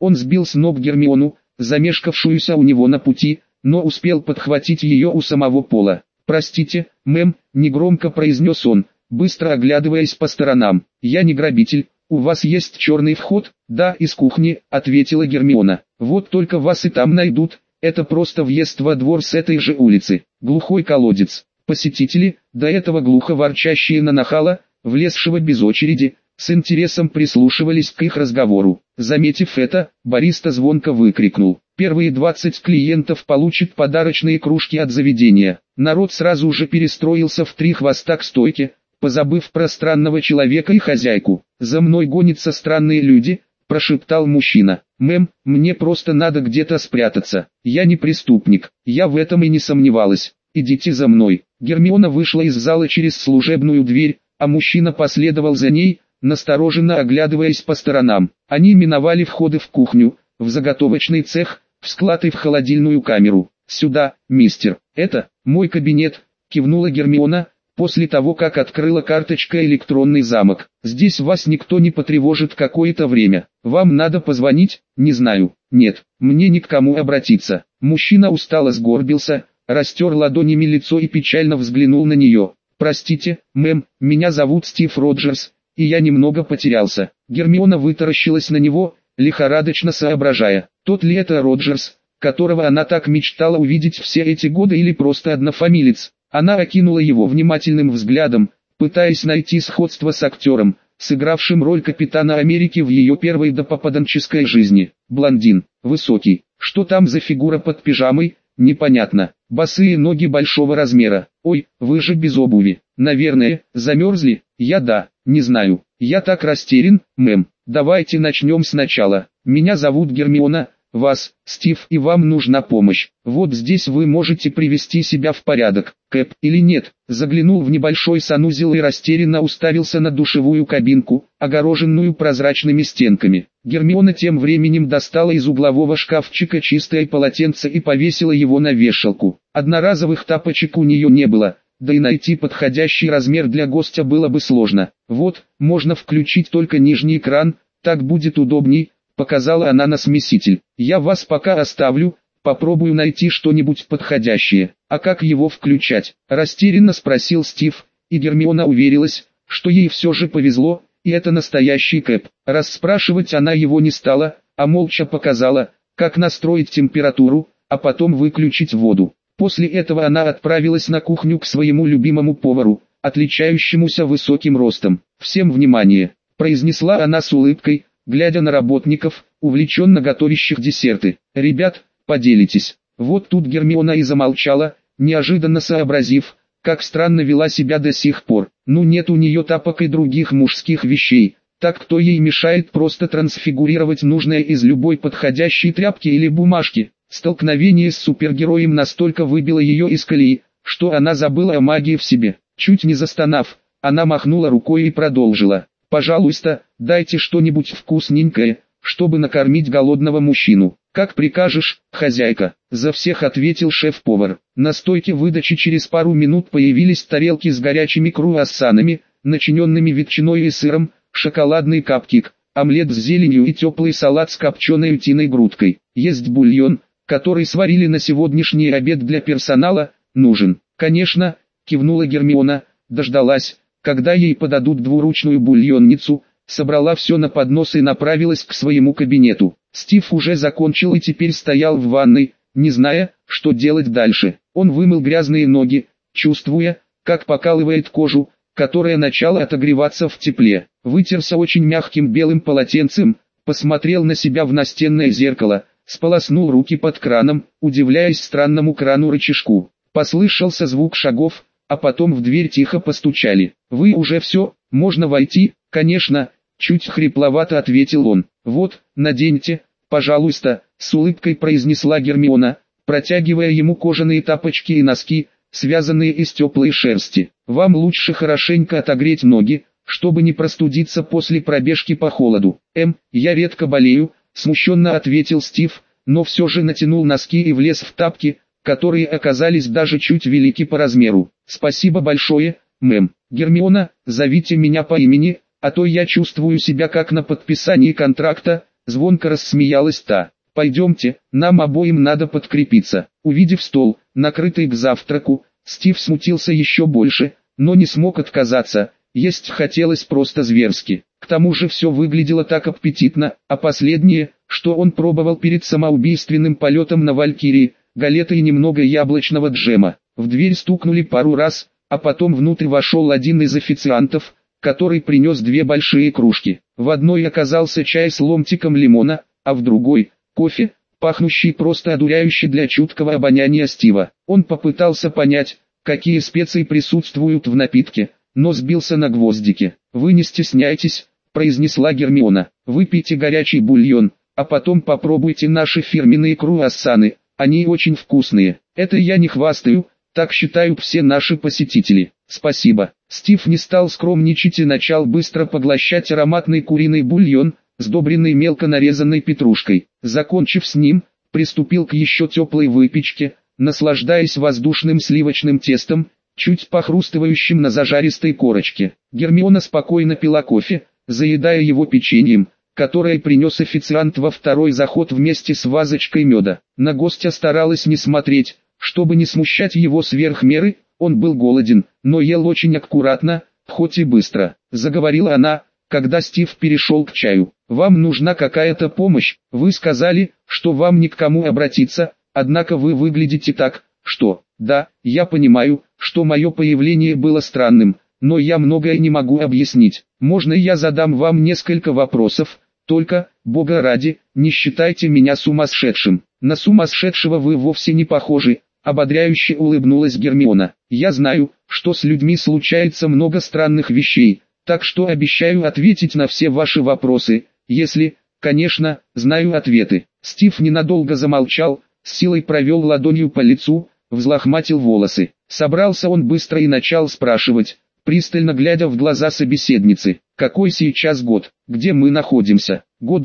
Он сбил с ног Гермиону, замешкавшуюся у него на пути, но успел подхватить ее у самого пола. «Простите, мэм», — негромко произнес он, быстро оглядываясь по сторонам. «Я не грабитель, у вас есть черный вход?» «Да, из кухни», — ответила Гермиона. «Вот только вас и там найдут, это просто въезд во двор с этой же улицы. Глухой колодец». Посетители, до этого глухо ворчащие на нахала, влезшего без очереди, с интересом прислушивались к их разговору. Заметив это, бариста звонко выкрикнул: «Первые 20 клиентов получат подарочные кружки от заведения». Народ сразу же перестроился в 3 хвоста к стойке, позабыв про странного человека и хозяйку. «За мной гонятся странные люди», — прошептал мужчина. «Мэм, мне просто надо где-то спрятаться. Я не преступник». «Я в этом и не сомневалась. Идите за мной». Гермиона вышла из зала через служебную дверь, а мужчина последовал за ней, настороженно оглядываясь по сторонам. Они миновали входы в кухню, в заготовочный цех, в склад и в холодильную камеру. «Сюда, мистер, это мой кабинет», — кивнула Гермиона, после того как открыла карточка электронный замок. «Здесь вас никто не потревожит какое-то время. Вам надо позвонить?» «Не знаю. Нет, мне ни к кому обратиться». Мужчина устало сгорбился, растер ладонями лицо и печально взглянул на нее. «Простите, мэм, меня зовут Стив Роджерс, и я немного потерялся». Гермиона вытаращилась на него, лихорадочно соображая, тот ли это Роджерс, которого она так мечтала увидеть все эти годы, или просто однофамилец. Она окинула его внимательным взглядом, пытаясь найти сходство с актером, сыгравшим роль Капитана Америки в ее первой допопаданческой жизни. Блондин, высокий, что там за фигура под пижамой, непонятно, босые ноги большого размера. «Ой, вы же без обуви, наверное, замерзли?» «Да, не знаю, я так растерян, мэм. Давайте начнем сначала. Меня зовут Гермиона, вас, Стив, и вам нужна помощь. Вот здесь вы можете привести себя в порядок, Кэп, или нет?» Заглянул в небольшой санузел и растерянно уставился на душевую кабинку, огороженную прозрачными стенками. Гермиона тем временем достала из углового шкафчика чистое полотенце и повесила его на вешалку. Одноразовых тапочек у нее не было, да и найти подходящий размер для гостя было бы сложно. «Вот, можно включить только нижний кран, так будет удобней», — показала она на смеситель. «Я вас пока оставлю, попробую найти что-нибудь подходящее». «А как его включать?» — растерянно спросил Стив, и Гермиона уверилась, что ей все же повезло, и это настоящий Кэп. Расспрашивать она его не стала, а молча показала, как настроить температуру, а потом выключить воду. После этого она отправилась на кухню к своему любимому повару, отличающемуся высоким ростом. «Всем внимание!» — произнесла она с улыбкой, глядя на работников, увлеченно готовящих десерты. «Ребят, поделитесь». Вот тут Гермиона и замолчала, неожиданно сообразив, как странно вела себя до сих пор. Ну нет у нее тапок и других мужских вещей, так кто ей мешает просто трансфигурировать нужное из любой подходящей тряпки или бумажки? Столкновение с супергероем настолько выбило ее из колеи, что она забыла о магии в себе. Чуть не застонав, она махнула рукой и продолжила: «Пожалуйста, дайте что-нибудь вкусненькое, чтобы накормить голодного мужчину». «Как прикажешь, хозяйка», — за всех ответил шеф-повар. На стойке выдачи через пару минут появились тарелки с горячими круассанами, начиненными ветчиной и сыром, шоколадный капкейк, омлет с зеленью и теплый салат с копченой утиной грудкой. «Есть бульон, который сварили на сегодняшний обед для персонала, нужен?» «Конечно», — кивнула Гермиона, дождалась, когда ей подадут двуручную бульонницу, собрала все на поднос и направилась к своему кабинету. Стив уже закончил и теперь стоял в ванной, не зная, что делать дальше. Он вымыл грязные ноги, чувствуя, как покалывает кожу, которая начала отогреваться в тепле. Вытерся очень мягким белым полотенцем, посмотрел на себя в настенное зеркало, сполоснул руки под краном, удивляясь странному крану-рычажку. Послышался звук шагов, а потом в дверь тихо постучали. «Вы уже все, можно войти?» «Конечно», — чуть хрипловато ответил он. «Вот, наденьте, пожалуйста», — с улыбкой произнесла Гермиона, протягивая ему кожаные тапочки и носки, связанные из теплой шерсти. «Вам лучше хорошенько отогреть ноги, чтобы не простудиться после пробежки по холоду». Я редко болею», — смущенно ответил Стив, но все же натянул носки и влез в тапки, которые оказались даже чуть велики по размеру. «Спасибо большое, мэм. Гермиона, зовите меня по имени, а то я чувствую себя как на подписании контракта», звонко рассмеялась та. Пойдемте, нам обоим надо подкрепиться. Увидев стол, накрытый к завтраку, Стив смутился еще больше, но не смог отказаться, есть хотелось просто зверски. К тому же все выглядело так аппетитно, а последнее, что он пробовал перед самоубийственным полетом на Валькирии, галеты и немного яблочного джема. В дверь стукнули пару раз, а потом внутрь вошел один из официантов, который принес две большие кружки. В одной оказался чай с ломтиком лимона, а в другой – кофе, пахнущий просто одуряюще для чуткого обоняния Стива. Он попытался понять, какие специи присутствуют в напитке, но сбился на гвоздике. «Вы не стесняйтесь», – произнесла Гермиона, – «выпейте горячий бульон, а потом попробуйте наши фирменные круассаны, они очень вкусные. Это я не хвастаю, так считают все наши посетители». «Спасибо». Стив не стал скромничать и начал быстро поглощать ароматный куриный бульон, сдобренный мелко нарезанной петрушкой. Закончив с ним, приступил к еще теплой выпечке, наслаждаясь воздушным сливочным тестом, чуть похрустывающим на зажаристой корочке. Гермиона спокойно пила кофе, заедая его печеньем, которое принес официант во второй заход вместе с вазочкой меда. На гостя старалась не смотреть, чтобы не смущать его сверх меры. Он был голоден, но ел очень аккуратно, хоть и быстро. Заговорила она, когда Стив перешел к чаю. «Вам нужна какая-то помощь, вы сказали, что вам ни к кому обратиться, однако вы выглядите так, что...» «Да, я понимаю, что мое появление было странным, но я многое не могу объяснить. Можно я задам вам несколько вопросов, только, Бога ради, не считайте меня сумасшедшим». «На сумасшедшего вы вовсе не похожи», — ободряюще улыбнулась Гермиона. «Я знаю, что с людьми случается много странных вещей, так что обещаю ответить на все ваши вопросы, если, конечно, знаю ответы». Стив ненадолго замолчал, с силой провел ладонью по лицу, взлохматил волосы. Собрался он быстро и начал спрашивать, пристально глядя в глаза собеседницы. «Какой сейчас год? Где мы находимся?» «Год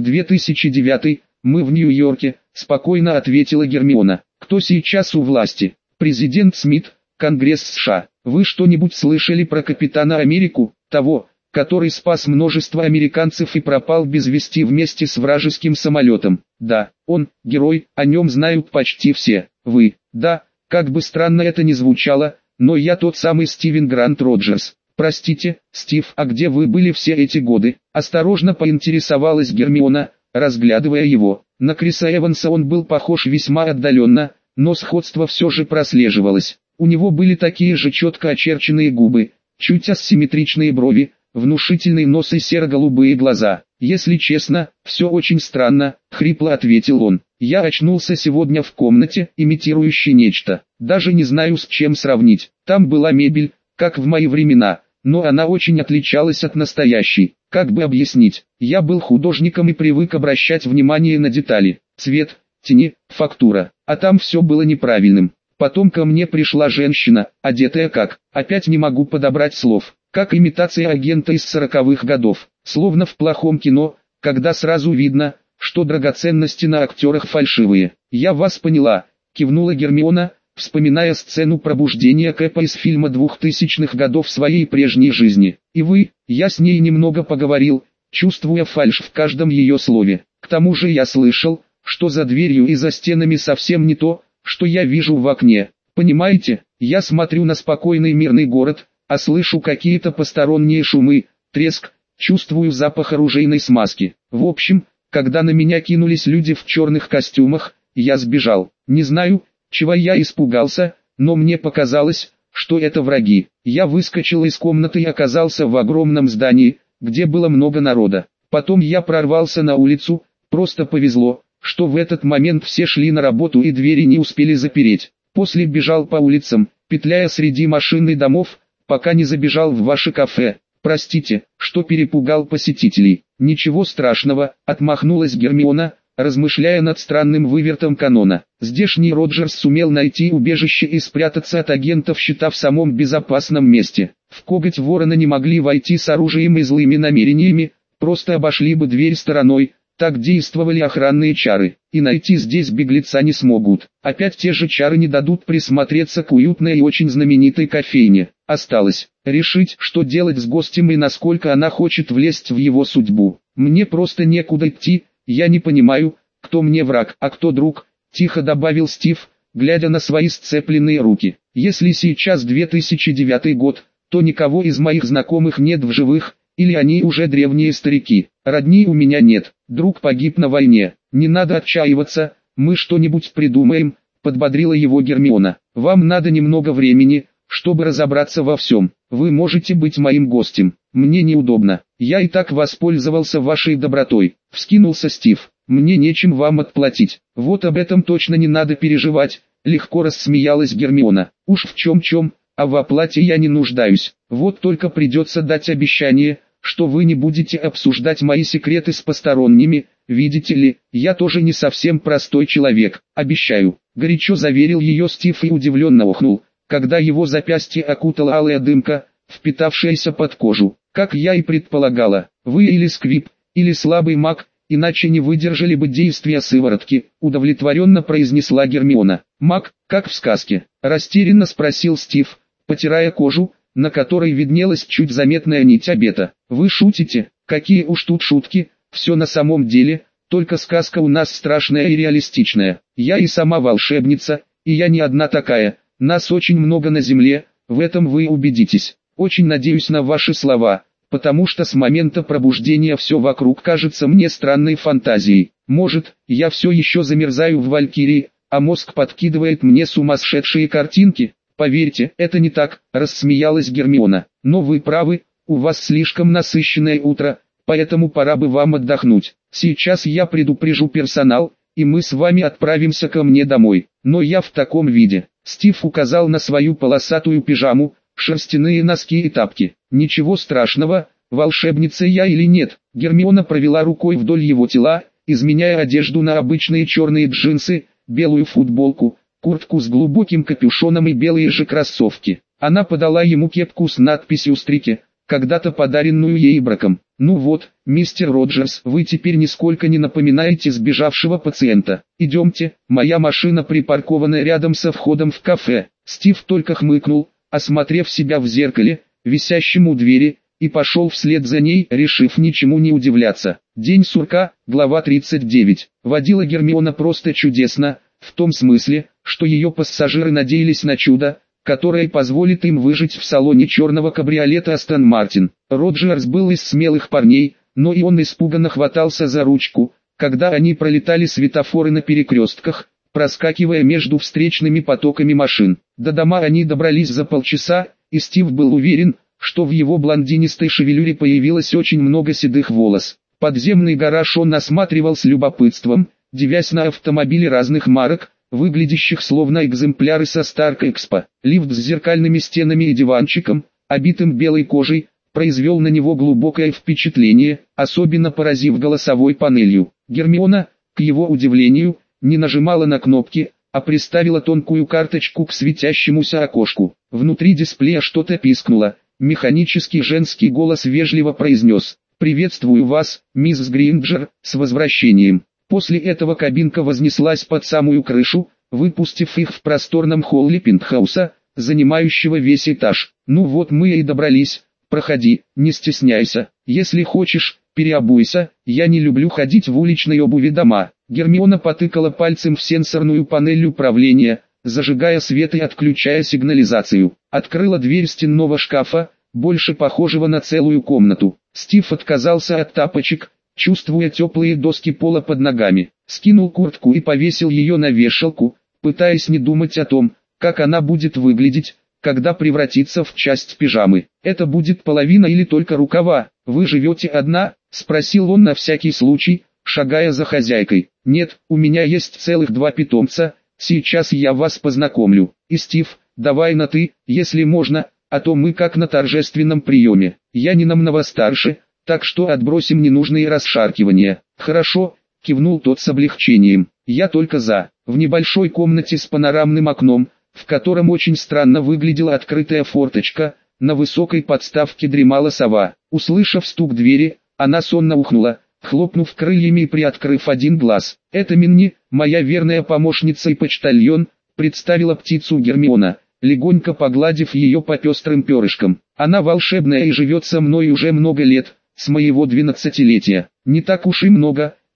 2009, мы в Нью-Йорке», — спокойно ответила Гермиона. «Кто сейчас у власти?» «Президент Смит, Конгресс США». «Вы что-нибудь слышали про Капитана Америку, того, который спас множество американцев и пропал без вести вместе с вражеским самолетом?» «Да, он, герой, о нем знают почти все». «Вы?» «Да, как бы странно это ни звучало, но я тот самый Стивен Грант Роджерс». «Простите, Стив, а где вы были все эти годы?» Осторожно поинтересовалась Гермиона, разглядывая его. На Криса Эванса он был похож весьма отдаленно, но сходство все же прослеживалось. У него были такие же четко очерченные губы, чуть асимметричные брови, внушительный нос и серо-голубые глаза. «Если честно, все очень странно», — хрипло ответил он. «Я очнулся сегодня в комнате, имитирующей нечто. Даже не знаю, с чем сравнить. Там была мебель, как в мои времена, но она очень отличалась от настоящей. Как бы объяснить? Я был художником и привык обращать внимание на детали. Цвет, тени, фактура. А там все было неправильным. Потом ко мне пришла женщина, одетая как, опять не могу подобрать слов, как имитация агента из 40-х годов. Словно в плохом кино, когда сразу видно, что драгоценности на актерах фальшивые. «Я вас поняла», — кивнула Гермиона, вспоминая сцену пробуждения Кэпа из фильма 2000-х годов своей прежней жизни. «И вы?» Я с ней немного поговорил, чувствуя фальшь в каждом ее слове. К тому же я слышал, что за дверью и за стенами совсем не то, что я вижу в окне. Понимаете, я смотрю на спокойный мирный город, а слышу какие-то посторонние шумы, треск, чувствую запах оружейной смазки. В общем, когда на меня кинулись люди в черных костюмах, я сбежал. Не знаю, чего я испугался, но мне показалось, что это враги. Я выскочил из комнаты и оказался в огромном здании, где было много народа. Потом я прорвался на улицу, просто повезло, что в этот момент все шли на работу и двери не успели запереть. После бежал по улицам, петляя среди машин и домов, пока не забежал в ваше кафе. Простите, что перепугал посетителей. Ничего страшного, отмахнулась Гермиона, размышляя над странным вывертом канона. Здешний Роджерс сумел найти убежище и спрятаться от агентов щита в самом безопасном месте. В коготь ворона не могли войти с оружием и злыми намерениями, просто обошли бы дверь стороной, так действовали охранные чары. И найти здесь беглеца не смогут. Опять те же чары не дадут присмотреться к уютной и очень знаменитой кофейне. Осталось решить, что делать с гостем и насколько она хочет влезть в его судьбу. Мне просто некуда идти. Я не понимаю, кто мне враг, а кто друг, тихо добавил Стив, глядя на свои сцепленные руки. Если сейчас 2009 год, то никого из моих знакомых нет в живых, или они уже древние старики. Родни у меня нет, друг погиб на войне. Не надо отчаиваться, мы что-нибудь придумаем, подбодрила его Гермиона. Вам надо немного времени, чтобы разобраться во всем. Вы можете быть моим гостем. Мне неудобно. Я и так воспользовался вашей добротой. Вскинулся Стив. Мне нечем вам отплатить. Вот об этом точно не надо переживать. Легко рассмеялась Гермиона. Уж в чем-чем, а в оплате я не нуждаюсь. Вот только придется дать обещание, что вы не будете обсуждать мои секреты с посторонними. Видите ли, я тоже не совсем простой человек. Обещаю. Горячо заверил ее Стив и удивленно охнул, когда его запястье окутала алая дымка, впитавшаяся под кожу. Как я и предполагала, вы или сквиб, или слабый маг, иначе не выдержали бы действия сыворотки, удовлетворенно произнесла Гермиона. Маг, как в сказке, растерянно спросил Стив, потирая кожу, на которой виднелась чуть заметная нить обета. Вы шутите? Какие уж тут шутки, все на самом деле, только сказка у нас страшная и реалистичная. Я и сама волшебница, и я не одна такая, нас очень много на земле, в этом вы убедитесь. Очень надеюсь на ваши слова, потому что с момента пробуждения все вокруг кажется мне странной фантазией. Может, я все еще замерзаю в Валькирии, а мозг подкидывает мне сумасшедшие картинки? Поверьте, это не так, рассмеялась Гермиона. Но вы правы, у вас слишком насыщенное утро, поэтому пора бы вам отдохнуть. Сейчас я предупрежу персонал, и мы с вами отправимся ко мне домой. Но я в таком виде. Стив указал на свою полосатую пижаму, шерстяные носки и тапки. Ничего страшного, волшебница я или нет. Гермиона провела рукой вдоль его тела, изменяя одежду на обычные черные джинсы, белую футболку, куртку с глубоким капюшоном и белые же кроссовки. Она подала ему кепку с надписью «Стрики», когда-то подаренную ей браком. Ну вот, мистер Роджерс, вы теперь нисколько не напоминаете сбежавшего пациента. Идемте, моя машина припаркована рядом со входом в кафе. Стив только хмыкнул, осмотрев себя в зеркале, висящем у двери, и пошел вслед за ней, решив ничему не удивляться. День сурка, глава 39. Водила Гермиона просто чудесно, в том смысле, что ее пассажиры надеялись на чудо, которое позволит им выжить в салоне черного кабриолета Астон Мартин. Роджерс был из смелых парней, но и он испуганно хватался за ручку, когда они пролетали светофоры на перекрестках, проскакивая между встречными потоками машин. До дома они добрались за полчаса, и Стив был уверен, что в его блондинистой шевелюре появилось очень много седых волос. Подземный гараж он осматривал с любопытством, дивясь на автомобили разных марок, выглядящих словно экземпляры со Старк Экспо. Лифт с зеркальными стенами и диванчиком, обитым белой кожей, произвел на него глубокое впечатление, особенно поразив голосовой панелью. Гермиона, к его удивлению, не нажимала на кнопки, а приставила тонкую карточку к светящемуся окошку. Внутри дисплея что-то пискнуло. Механический женский голос вежливо произнес: «Приветствую вас, мисс Гринджер, с возвращением». После этого кабинка вознеслась под самую крышу, выпустив их в просторном холле пентхауса, занимающего весь этаж. «Ну вот мы и добрались, проходи, не стесняйся, если хочешь, переобуйся, я не люблю ходить в уличной обуви дома». Гермиона потыкала пальцем в сенсорную панель управления, зажигая свет и отключая сигнализацию. Открыла дверь стенного шкафа, больше похожего на целую комнату. Стив отказался от тапочек, чувствуя теплые доски пола под ногами. Скинул куртку и повесил ее на вешалку, пытаясь не думать о том, как она будет выглядеть, когда превратится в часть пижамы. «Это будет половина или только рукава? Вы живете одна?» — спросил он на всякий случай, шагая за хозяйкой. «Нет, у меня есть целых 2 питомца, сейчас я вас познакомлю. И Стив, давай на «ты», если можно, а то мы как на торжественном приеме. Я не намного старше, так что отбросим ненужные расшаркивания». «Хорошо», — кивнул тот с облегчением. «Я только за». В небольшой комнате с панорамным окном, в котором очень странно выглядела открытая форточка, на высокой подставке дремала сова. Услышав стук двери, она сонно ухнула, хлопнув крыльями и приоткрыв один глаз. «Это Минни, моя верная помощница и почтальон», — представила птицу Гермиона, легонько погладив ее по пестрым перышкам. «Она волшебная и живет со мной уже много лет, с моего 12-летия. Не так уж и много,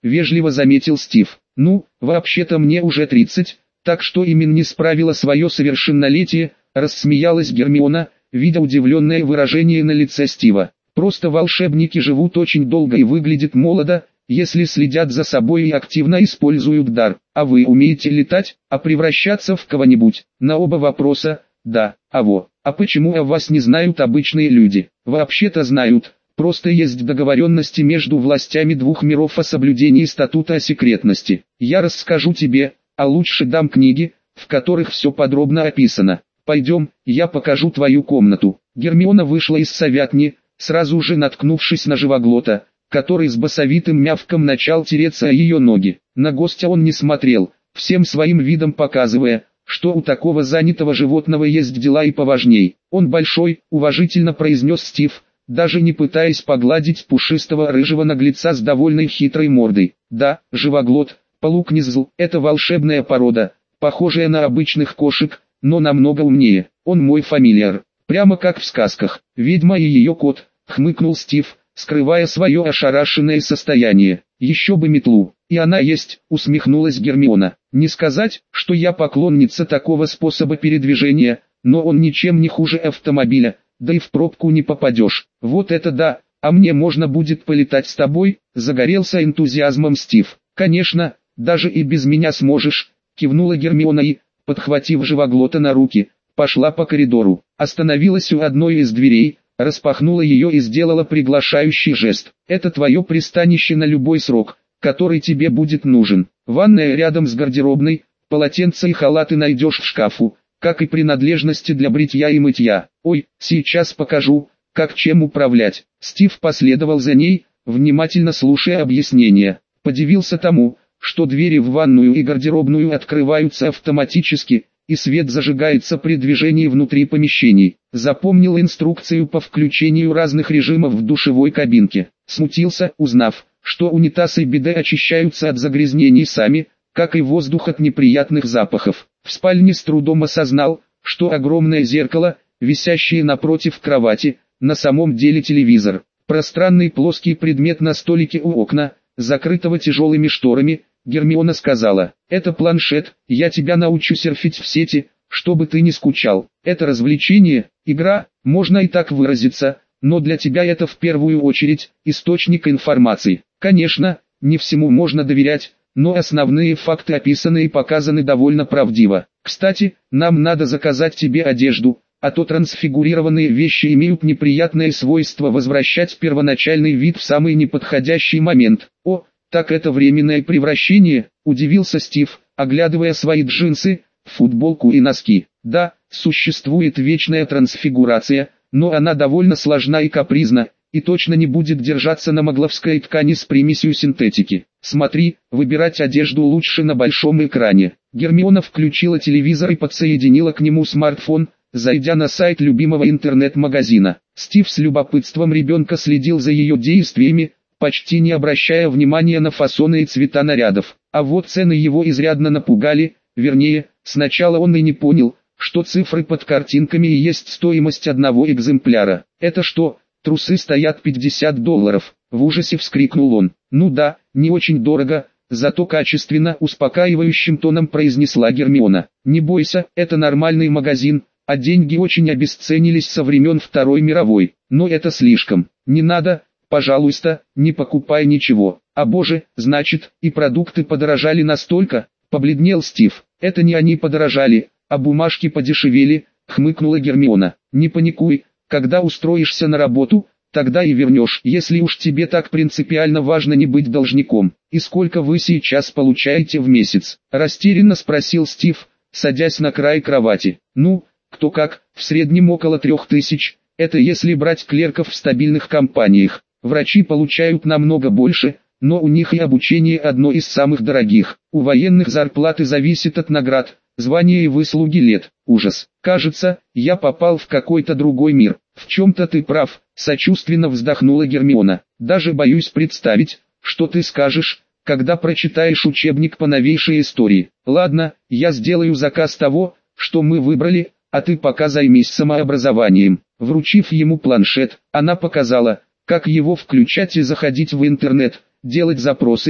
вежливо заметил Стив. Ну, вообще-то мне уже 30, так что именно не справила свое совершеннолетие, рассмеялась Гермиона, видя удивленное выражение на лице Стива. Просто волшебники живут очень долго и выглядят молодо, если следят за собой и активно используют дар. А вы умеете летать, а превращаться в кого-нибудь? На оба вопроса, да. А почему о вас не знают обычные люди? Вообще-то знают, просто есть договоренности между властями двух миров о соблюдении статута о секретности. Я расскажу тебе, а лучше дам книги, в которых все подробно описано. Пойдем, я покажу твою комнату. Гермиона вышла из совятни, сразу же наткнувшись на живоглота, который с басовитым мявком начал тереться о ее ноги. На гостя он не смотрел, всем своим видом показывая, что у такого занятого животного есть дела и поважней. Он большой, уважительно произнес Стив, даже не пытаясь погладить пушистого рыжего наглеца с довольной хитрой мордой. Да, живоглот, полукнизл, это волшебная порода, похожая на обычных кошек, но намного умнее. Он мой фамильяр, прямо как в сказках. Ведьма и ее кот, хмыкнул Стив, скрывая свое ошарашенное состояние. Еще бы метлу. И она есть, усмехнулась Гермиона. Не сказать, что я поклонница такого способа передвижения, но он ничем не хуже автомобиля, да и в пробку не попадешь. Вот это да, а мне можно будет полетать с тобой, загорелся энтузиазмом Стив. Конечно, даже и без меня сможешь, кивнула Гермиона и, подхватив живоглота на руки, пошла по коридору. Остановилась у одной из дверей, распахнула ее и сделала приглашающий жест. Это твое пристанище на любой срок, который тебе будет нужен. Ванная рядом с гардеробной, полотенца и халаты найдешь в шкафу, как и принадлежности для бритья и мытья. Ой, сейчас покажу, как чем управлять. Стив последовал за ней, внимательно слушая объяснения. Подивился тому, что двери в ванную и гардеробную открываются автоматически, и свет зажигается при движении внутри помещений. Запомнил инструкцию по включению разных режимов в душевой кабинке. Смутился, узнав, что унитаз и биде очищаются от загрязнений сами, как и воздух от неприятных запахов. В спальне с трудом осознал, что огромное зеркало, висящее напротив кровати, на самом деле телевизор. Пространный плоский предмет на столике у окна, закрытого тяжелыми шторами. Гермиона сказала: «Это планшет, я тебя научу серфить в сети, чтобы ты не скучал. Это развлечение, игра, можно и так выразиться, но для тебя это в первую очередь источник информации. Конечно, не всему можно доверять, но основные факты описаны и показаны довольно правдиво. Кстати, нам надо заказать тебе одежду, а то трансфигурированные вещи имеют неприятное свойство возвращать первоначальный вид в самый неподходящий момент». «О, так это временное превращение», — удивился Стив, оглядывая свои джинсы, футболку и носки. «Да, существует вечная трансфигурация, но она довольно сложна и капризна, и точно не будет держаться на магловской ткани с примесью синтетики. Смотри, выбирать одежду лучше на большом экране». Гермиона включила телевизор и подсоединила к нему смартфон, зайдя на сайт любимого интернет-магазина. Стив с любопытством ребенка следил за ее действиями, почти не обращая внимания на фасоны и цвета нарядов. А вот цены его изрядно напугали, вернее, сначала он и не понял, что цифры под картинками и есть стоимость одного экземпляра. «Это что, трусы стоят $50?» — в ужасе вскрикнул он. «Ну да, не очень дорого, зато качественно», — успокаивающим тоном произнесла Гермиона. «Не бойся, это нормальный магазин, а деньги очень обесценились со времен Второй мировой. Но это слишком. Не надо, пожалуйста, не покупай ничего». «А боже, значит, и продукты подорожали настолько?» — побледнел Стив. «Это не они подорожали, а бумажки подешевели», — хмыкнула Гермиона. «Не паникуй, когда устроишься на работу, тогда и вернешь, если уж тебе так принципиально важно не быть должником». «И сколько вы сейчас получаете в месяц?» — растерянно спросил Стив, садясь на край кровати. «Ну, кто как, в среднем около 3000, это если брать клерков в стабильных компаниях. Врачи получают намного больше, но у них и обучение одно из самых дорогих. У военных зарплаты зависит от наград, звания и выслуги лет». «Ужас. Кажется, я попал в какой-то другой мир». «В чем-то ты прав», — сочувственно вздохнула Гермиона. «Даже боюсь представить, что ты скажешь, когда прочитаешь учебник по новейшей истории. Ладно, я сделаю заказ того, что мы выбрали, а ты пока займись самообразованием». Вручив ему планшет, она показала, как его включать и заходить в интернет, делать запросы,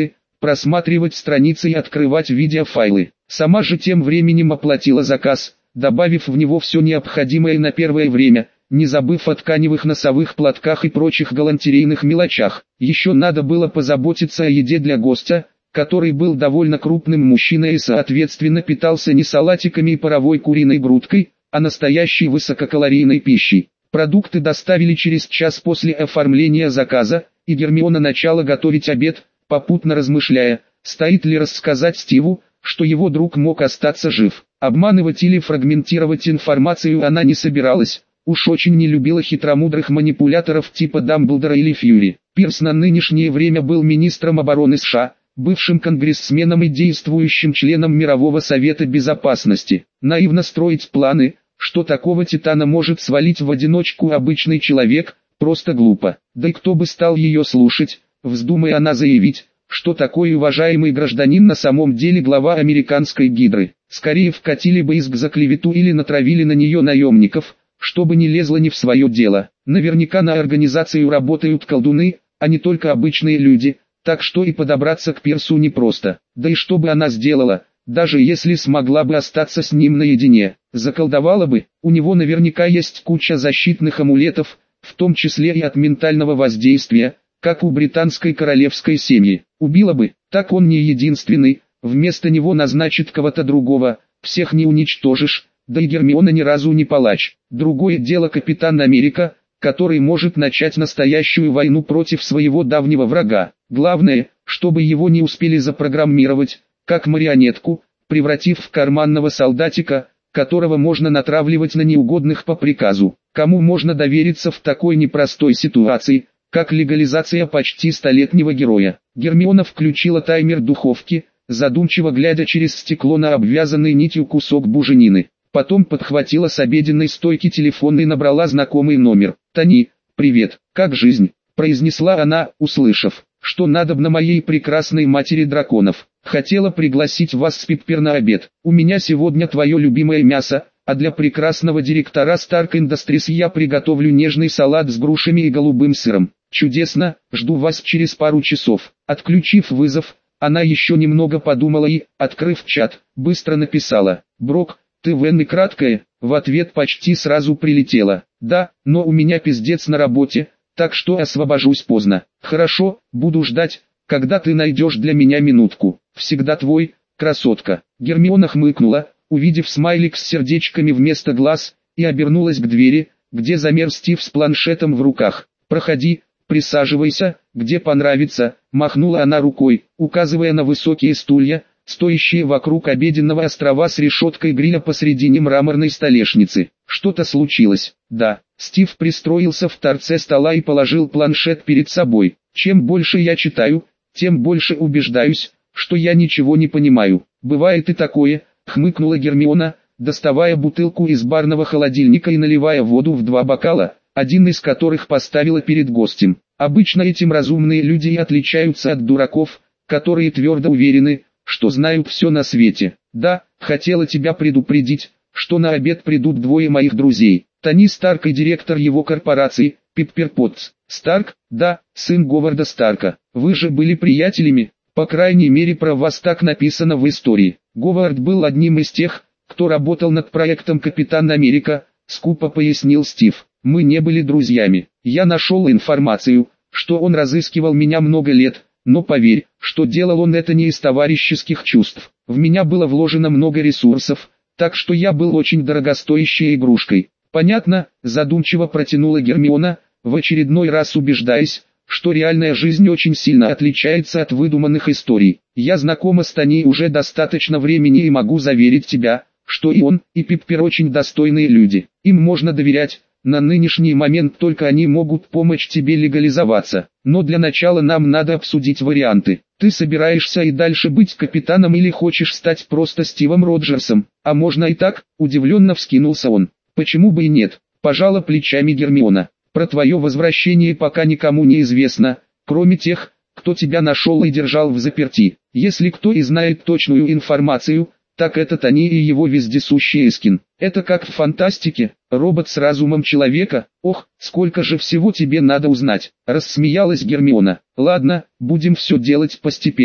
просматривать страницы и открывать видеофайлы. Сама же тем временем оплатила заказ, добавив в него все необходимое на первое время, не забыв о тканевых носовых платках и прочих галантерейных мелочах. Еще надо было позаботиться о еде для гостя, который был довольно крупным мужчиной и соответственно питался не салатиками и паровой куриной грудкой, а настоящей высококалорийной пищей. Продукты доставили через час после оформления заказа, и Гермиона начала готовить обед, попутно размышляя, стоит ли рассказать Стиву, что его друг мог остаться жив. Обманывать или фрагментировать информацию она не собиралась, уж очень не любила хитромудрых манипуляторов типа Дамблдора или Фьюри. Пирс на нынешнее время был министром обороны США, бывшим конгрессменом и действующим членом Мирового совета безопасности. Наивно строить планы, что такого титана может свалить в одиночку обычный человек, просто глупо. Да и кто бы стал ее слушать, вздумая она заявить, что такой уважаемый гражданин на самом деле глава американской гидры. Скорее вкатили бы иск за клевету или натравили на нее наемников, чтобы не лезло не в свое дело. Наверняка на организацию работают колдуны, а не только обычные люди, так что и подобраться к Пирсу непросто. Да и что бы она сделала, даже если смогла бы остаться с ним наедине, заколдовала бы, у него наверняка есть куча защитных амулетов, в том числе и от ментального воздействия, как у британской королевской семьи. Убила бы, так он не единственный, вместо него назначит кого-то другого, всех не уничтожишь, да и Гермиона ни разу не палач. Другое дело Капитан Америка, который может начать настоящую войну против своего давнего врага. Главное, чтобы его не успели запрограммировать, как марионетку, превратив в карманного солдатика, которого можно натравливать на неугодных по приказу. Кому можно довериться в такой непростой ситуации, как легализация почти столетнего героя? Гермиона включила таймер духовки, задумчиво глядя через стекло на обвязанный нитью кусок буженины. Потом подхватила с обеденной стойки телефон и набрала знакомый номер. «Тони, привет, как жизнь?» – произнесла она, услышав, что надобно моей прекрасной матери драконов. «Хотела пригласить вас с Пиппер на обед. У меня сегодня твое любимое мясо, а для прекрасного директора Stark Industries я приготовлю нежный салат с грушами и голубым сыром. Чудесно, жду вас через пару часов». Отключив вызов, она еще немного подумала и, открыв чат, быстро написала: «Брок, ты в Энны краткое?» В ответ почти сразу прилетело: «Да, но у меня пиздец на работе, так что освобожусь поздно». «Хорошо, буду ждать, когда ты найдешь для меня минутку. Всегда твой, красотка». Гермиона хмыкнула, увидев смайлик с сердечками вместо глаз, и обернулась к двери, где замер Стив с планшетом в руках. «Проходи, присаживайся, где понравится», — махнула она рукой, указывая на высокие стулья, стоящие вокруг обеденного острова с решеткой гриля посредине мраморной столешницы. «Что-то случилось?» «Да». Стив пристроился в торце стола и положил планшет перед собой. «Чем больше я читаю, тем больше убеждаюсь, что я ничего не понимаю». «Бывает и такое», — хмыкнула Гермиона, доставая бутылку из барного холодильника и наливая воду в 2 бокала, один из которых поставила перед гостем. «Обычно этим разумные люди и отличаются от дураков, которые твердо уверены, что знают все на свете. Да, хотела тебя предупредить, что на обед придут 2 моих друзей. Тони Старк и директор его корпорации, Пиппер Поттс. Старк, да, сын Говарда Старка. Вы же были приятелями, по крайней мере про вас так написано в истории». «Говард был одним из тех, кто работал над проектом Капитан Америка», — скупо пояснил Стив. «Мы не были друзьями. Я нашел информацию, что он разыскивал меня много лет, но поверь, что делал он это не из товарищеских чувств. В меня было вложено много ресурсов, так что я был очень дорогостоящей игрушкой». «Понятно», — задумчиво протянула Гермиона, в очередной раз убеждаясь, что реальная жизнь очень сильно отличается от выдуманных историй. «Я знакома с Тони уже достаточно времени и могу заверить тебя, что и он, и Пиппер очень достойные люди. Им можно доверять. На нынешний момент только они могут помочь тебе легализоваться. Но для начала нам надо обсудить варианты. Ты собираешься и дальше быть капитаном или хочешь стать просто Стивом Роджерсом? А можно и так?» — удивленно вскинулся он. «Почему бы и нет?» — пожала плечами Гермиона. «Про твое возвращение пока никому не известно, кроме тех, кто тебя нашел и держал в заперти. Если кто и знает точную информацию, так это Тони и его вездесущий Эскин. Это как в фантастике, робот с разумом человека. Ох, сколько же всего тебе надо узнать», — рассмеялась Гермиона. «Ладно, будем все делать постепенно.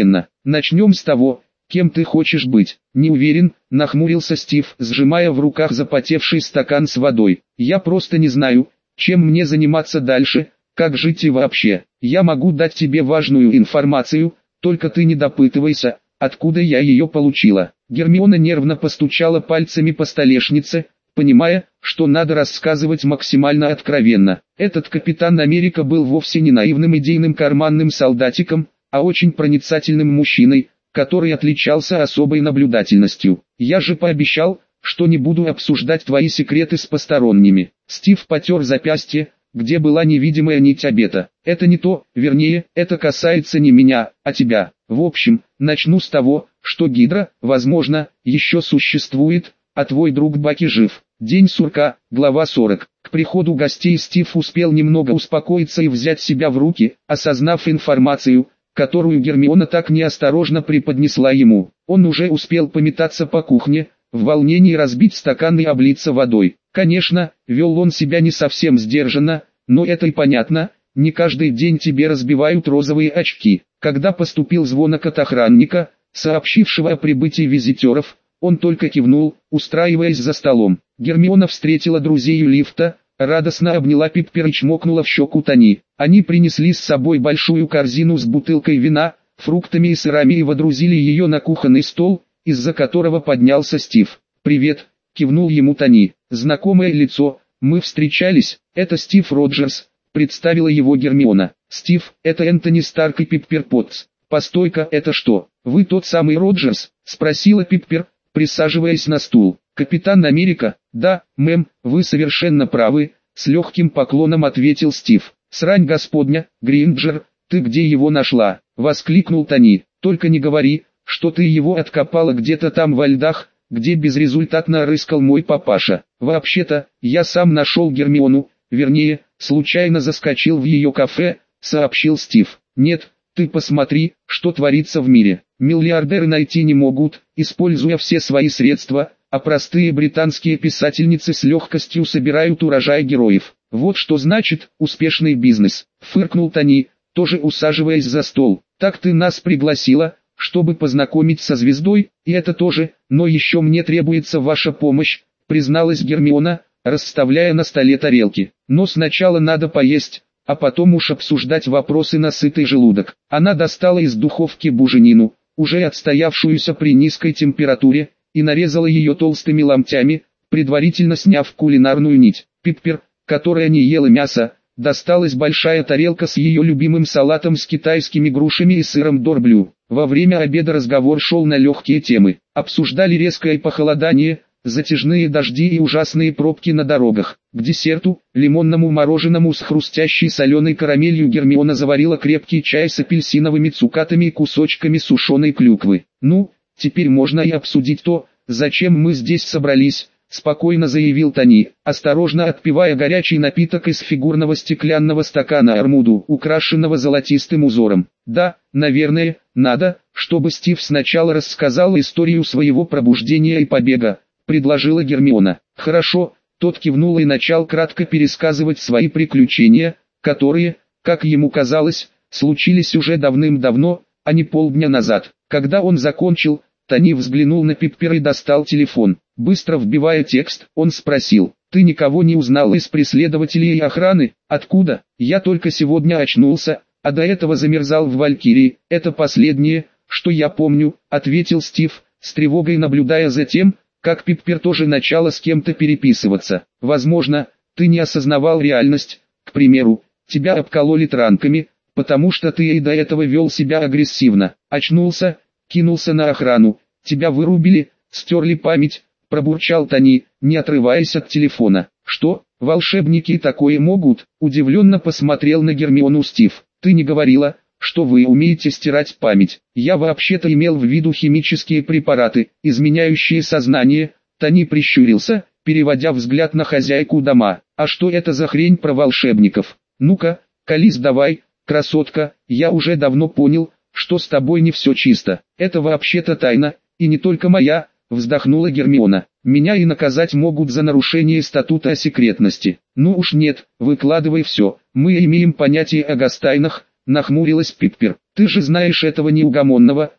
начнем с того, кем ты хочешь быть. Не уверен, нахмурился Стив, сжимая в руках запотевший стакан с водой. Я просто не знаю, чем мне заниматься дальше, как жить и вообще. Я могу дать тебе важную информацию, только ты не допытывайся, откуда я ее получила. Гермиона нервно постучала пальцами по столешнице, понимая, что надо рассказывать максимально откровенно. Этот Капитан Америка был вовсе не наивным идейным карманным солдатиком, а очень проницательным мужчиной, который отличался особой наблюдательностью. Я же пообещал, что не буду обсуждать твои секреты с посторонними. Стив потер запястье, где была невидимая нить обета. Это не то, вернее, это касается не меня, а тебя. В общем, начну с того, что Гидра, возможно, еще существует, а твой друг Баки жив. День сурка, глава 40. К приходу гостей Стив успел немного успокоиться и взять себя в руки, осознав информацию, которую Гермиона так неосторожно преподнесла ему. Он уже успел пометаться по кухне, в волнении разбить стакан и облиться водой. Конечно, вел он себя не совсем сдержанно, но это и понятно, не каждый день тебе разбивают розовые очки. Когда поступил звонок от охранника, сообщившего о прибытии визитеров, он только кивнул, устраиваясь за столом. Гермиона встретила друзей у лифта, радостно обняла Пиппер и чмокнула в щеку Тони. Они принесли с собой большую корзину с бутылкой вина, фруктами и сырами и водрузили ее на кухонный стол, из-за которого поднялся Стив. «Привет», — кивнул ему Тони. «Знакомое лицо, мы встречались, это Стив Роджерс», — представила его Гермиона. «Стив, это Энтони Старк и Пиппер Поттс». «Постой-ка, это что, вы тот самый Роджерс?» — спросила Пиппер, присаживаясь на стул. «Капитан Америка?» «Да, мэм, вы совершенно правы», — с легким поклоном ответил Стив. «Срань господня, Гринджер, ты где его нашла?» — воскликнул Тони. «Только не говори, что ты его откопала где-то там во льдах, где безрезультатно рыскал мой папаша. Вообще-то, я сам нашел Гермиону, вернее, случайно заскочил в ее кафе», — сообщил Стив. «Нет, ты посмотри, что творится в мире. Миллиардеры найти не могут, используя все свои средства, а простые британские писательницы с легкостью собирают урожай героев. Вот что значит успешный бизнес», — фыркнул Тони, тоже усаживаясь за стол. «Так ты нас пригласила, чтобы познакомить со звездой, и это тоже, но еще мне требуется ваша помощь», — призналась Гермиона, расставляя на столе тарелки. «Но сначала надо поесть, а потом уж обсуждать вопросы на сытый желудок». Она достала из духовки буженину, уже отстоявшуюся при низкой температуре, и нарезала ее толстыми ломтями, предварительно сняв кулинарную нить. Пиппер, которая не ела мясо, досталась большая тарелка с ее любимым салатом с китайскими грушами и сыром дорблю. Во время обеда разговор шел на легкие темы. Обсуждали резкое похолодание, затяжные дожди и ужасные пробки на дорогах. К десерту, лимонному мороженому с хрустящей соленой карамелью, Гермиона заварила крепкий чай с апельсиновыми цукатами и кусочками сушеной клюквы. «Ну, теперь можно и обсудить то, зачем мы здесь собрались», — спокойно заявил Тони, осторожно отпивая горячий напиток из фигурного стеклянного стакана армуду, украшенного золотистым узором. «Да, наверное, надо, чтобы Стив сначала рассказал историю своего пробуждения и побега», — предложила Гермиона. «Хорошо», — тот кивнул и начал кратко пересказывать свои приключения, которые, как ему казалось, случились уже давным-давно, а не полдня назад. Когда он закончил, Тони взглянул на Пиппер и достал телефон. Быстро вбивая текст, он спросил: «Ты никого не узнал из преследователей и охраны?» «Откуда? Я только сегодня очнулся, а до этого замерзал в Валькирии. Это последнее, что я помню», — ответил Стив, с тревогой наблюдая за тем, как Пиппер тоже начала с кем-то переписываться. «Возможно, ты не осознавал реальность. К примеру, тебя обкололи транками, потому что ты и до этого вел себя агрессивно. Очнулся, кинулся на охрану, тебя вырубили, стерли память», — пробурчал Тони, не отрываясь от телефона. «Что, волшебники такое могут?» — удивленно посмотрел на Гермиону Стив. «Ты не говорила, что вы умеете стирать память?» «Я вообще-то имел в виду химические препараты, изменяющие сознание», — Тони прищурился, переводя взгляд на хозяйку дома. «А что это за хрень про волшебников? Ну-ка, колись давай, красотка, я уже давно понял, что с тобой не все чисто. Это вообще-то тайна, и не только моя», — вздохнула Гермиона. «Меня и наказать могут за нарушение статута о секретности». «Ну уж нет, выкладывай все, мы имеем понятие о гастайнах», — нахмурилась Пиппер. «Ты же знаешь этого неугомонного»,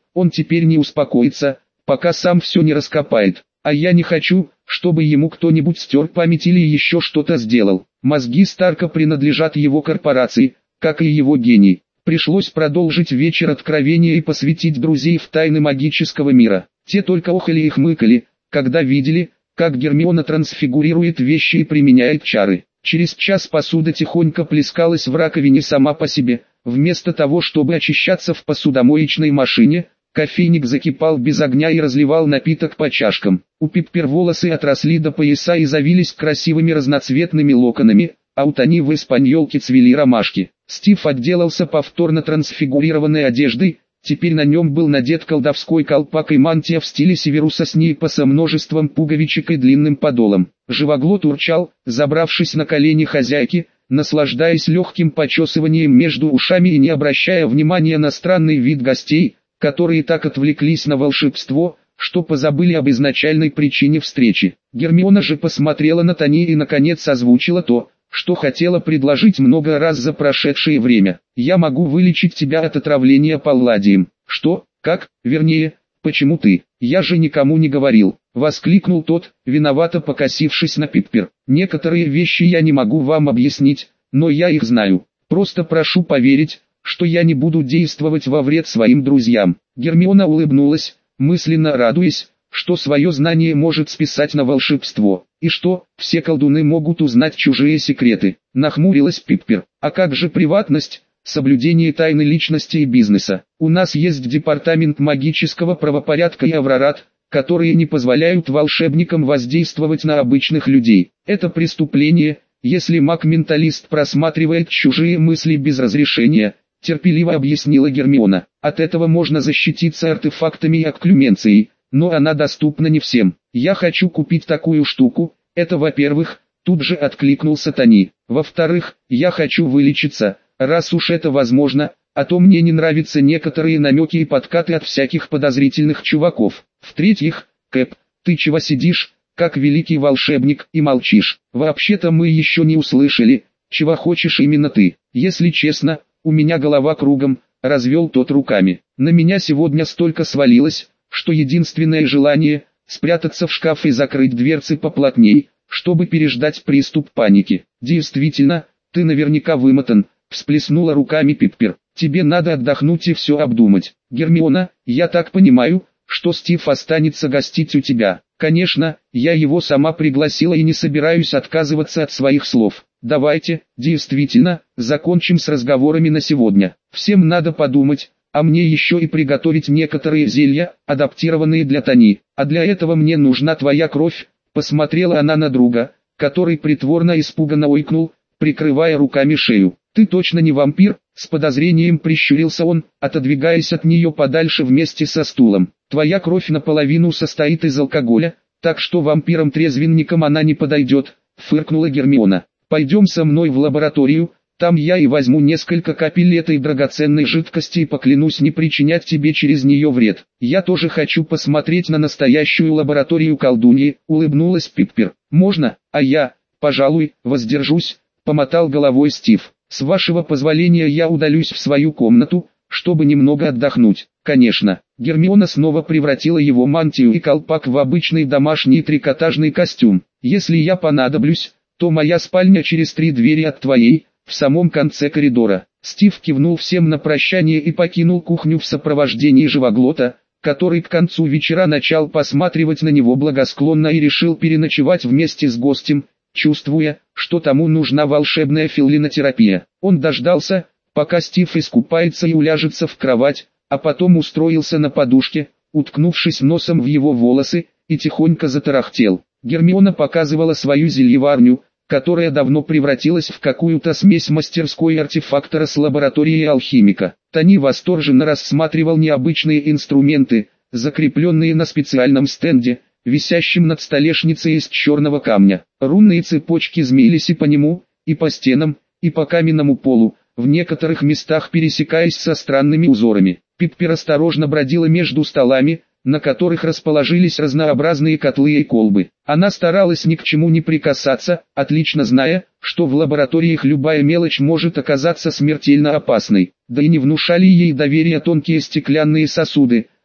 он теперь не успокоится, пока сам все не раскопает. А я не хочу, чтобы ему кто-нибудь стер память или еще что-то сделал. Мозги Старка принадлежат его корпорации, как и его гений. Пришлось продолжить вечер откровения и посвятить друзей в тайны магического мира. Те только охали и хмыкали, когда видели, как Гермиона трансфигурирует вещи и применяет чары. Через час посуда тихонько плескалась в раковине сама по себе. Вместо того, чтобы очищаться в посудомоечной машине, кофейник закипал без огня и разливал напиток по чашкам. У Пиппер волосы отросли до пояса и завились красивыми разноцветными локонами, а у Тони в испаньолке цвели ромашки. Стив отделался повторно трансфигурированной одеждой, теперь на нем был надет колдовской колпак и мантия в стиле Северуса Снейпа со множеством пуговичек и длинным подолом. Живоглот урчал, забравшись на колени хозяйки, наслаждаясь легким почесыванием между ушами и не обращая внимания на странный вид гостей, которые так отвлеклись на волшебство, что позабыли об изначальной причине встречи. Гермиона же посмотрела на Тони и наконец озвучила то, что хотела предложить много раз за прошедшее время. «Я могу вылечить тебя от отравления палладием». «Что? Как? Вернее, почему ты? Я же никому не говорил», — воскликнул тот, виновато покосившись на Пиппер. «Некоторые вещи я не могу вам объяснить, но я их знаю. Просто прошу поверить, что я не буду действовать во вред своим друзьям». Гермиона улыбнулась, мысленно радуясь, что свое знание может списать на волшебство, и что все колдуны могут узнать чужие секреты. Нахмурилась Пиппер. «А как же приватность, соблюдение тайны личности и бизнеса? У нас есть департамент магического правопорядка и Аврорат, которые не позволяют волшебникам воздействовать на обычных людей. Это преступление, если маг-менталист просматривает чужие мысли без разрешения», терпеливо объяснила Гермиона. «От этого можно защититься артефактами и окклюменцией, но она доступна не всем. Я хочу купить такую штуку, это во-первых», тут же откликнулся Тони. «Во-вторых, я хочу вылечиться, раз уж это возможно, а то мне не нравятся некоторые намеки и подкаты от всяких подозрительных чуваков. В-третьих, Кэп, ты чего сидишь, как великий волшебник, и молчишь? Вообще-то мы еще не услышали, чего хочешь именно ты. Если честно, у меня голова кругом», развел тот руками. «На меня сегодня столько свалилось, что единственное желание – спрятаться в шкаф и закрыть дверцы поплотней, чтобы переждать приступ паники». «Действительно, ты наверняка вымотан», – всплеснула руками Пиппер. «Тебе надо отдохнуть и все обдумать. Гермиона, я так понимаю, что Стив останется гостить у тебя». «Конечно, я его сама пригласила и не собираюсь отказываться от своих слов. Давайте, действительно, закончим с разговорами на сегодня. Всем надо подумать, а мне еще и приготовить некоторые зелья, адаптированные для Тони. А для этого мне нужна твоя кровь». Посмотрела она на друга, который притворно испуганно ойкнул, прикрывая руками шею. «Ты точно не вампир?» — с подозрением прищурился он, отодвигаясь от нее подальше вместе со стулом. «Твоя кровь наполовину состоит из алкоголя, так что вампирам-трезвенникам она не подойдет», — фыркнула Гермиона. «Пойдем со мной в лабораторию, там я и возьму несколько капель этой драгоценной жидкости и поклянусь не причинять тебе через нее вред. Я тоже хочу посмотреть на настоящую лабораторию колдуньи», — улыбнулась Пиппер. «Можно, а я, пожалуй, воздержусь», — помотал головой Стив. «С вашего позволения я удалюсь в свою комнату, чтобы немного отдохнуть». «Конечно». Гермиона снова превратила его мантию и колпак в обычный домашний трикотажный костюм. «Если я понадоблюсь, то моя спальня через 3 двери от твоей, в самом конце коридора». Стив кивнул всем на прощание и покинул кухню в сопровождении Живоглота, который к концу вечера начал посматривать на него благосклонно и решил переночевать вместе с гостем, чувствуя, что тому нужна волшебная филлинотерапия. Он дождался, пока Стив искупается и уляжется в кровать, а потом устроился на подушке, уткнувшись носом в его волосы, и тихонько затарахтел. Гермиона показывала свою зельеварню, которая давно превратилась в какую-то смесь мастерской артефактора с лабораторией алхимика. Тони восторженно рассматривал необычные инструменты, закрепленные на специальном стенде, висящем над столешницей из черного камня. Рунные цепочки змеились и по нему, и по стенам, и по каменному полу, в некоторых местах пересекаясь со странными узорами. Пиппер осторожно бродила между столами, на которых расположились разнообразные котлы и колбы. Она старалась ни к чему не прикасаться, отлично зная, что в лабораториях любая мелочь может оказаться смертельно опасной. Да и не внушали ей доверия тонкие стеклянные сосуды,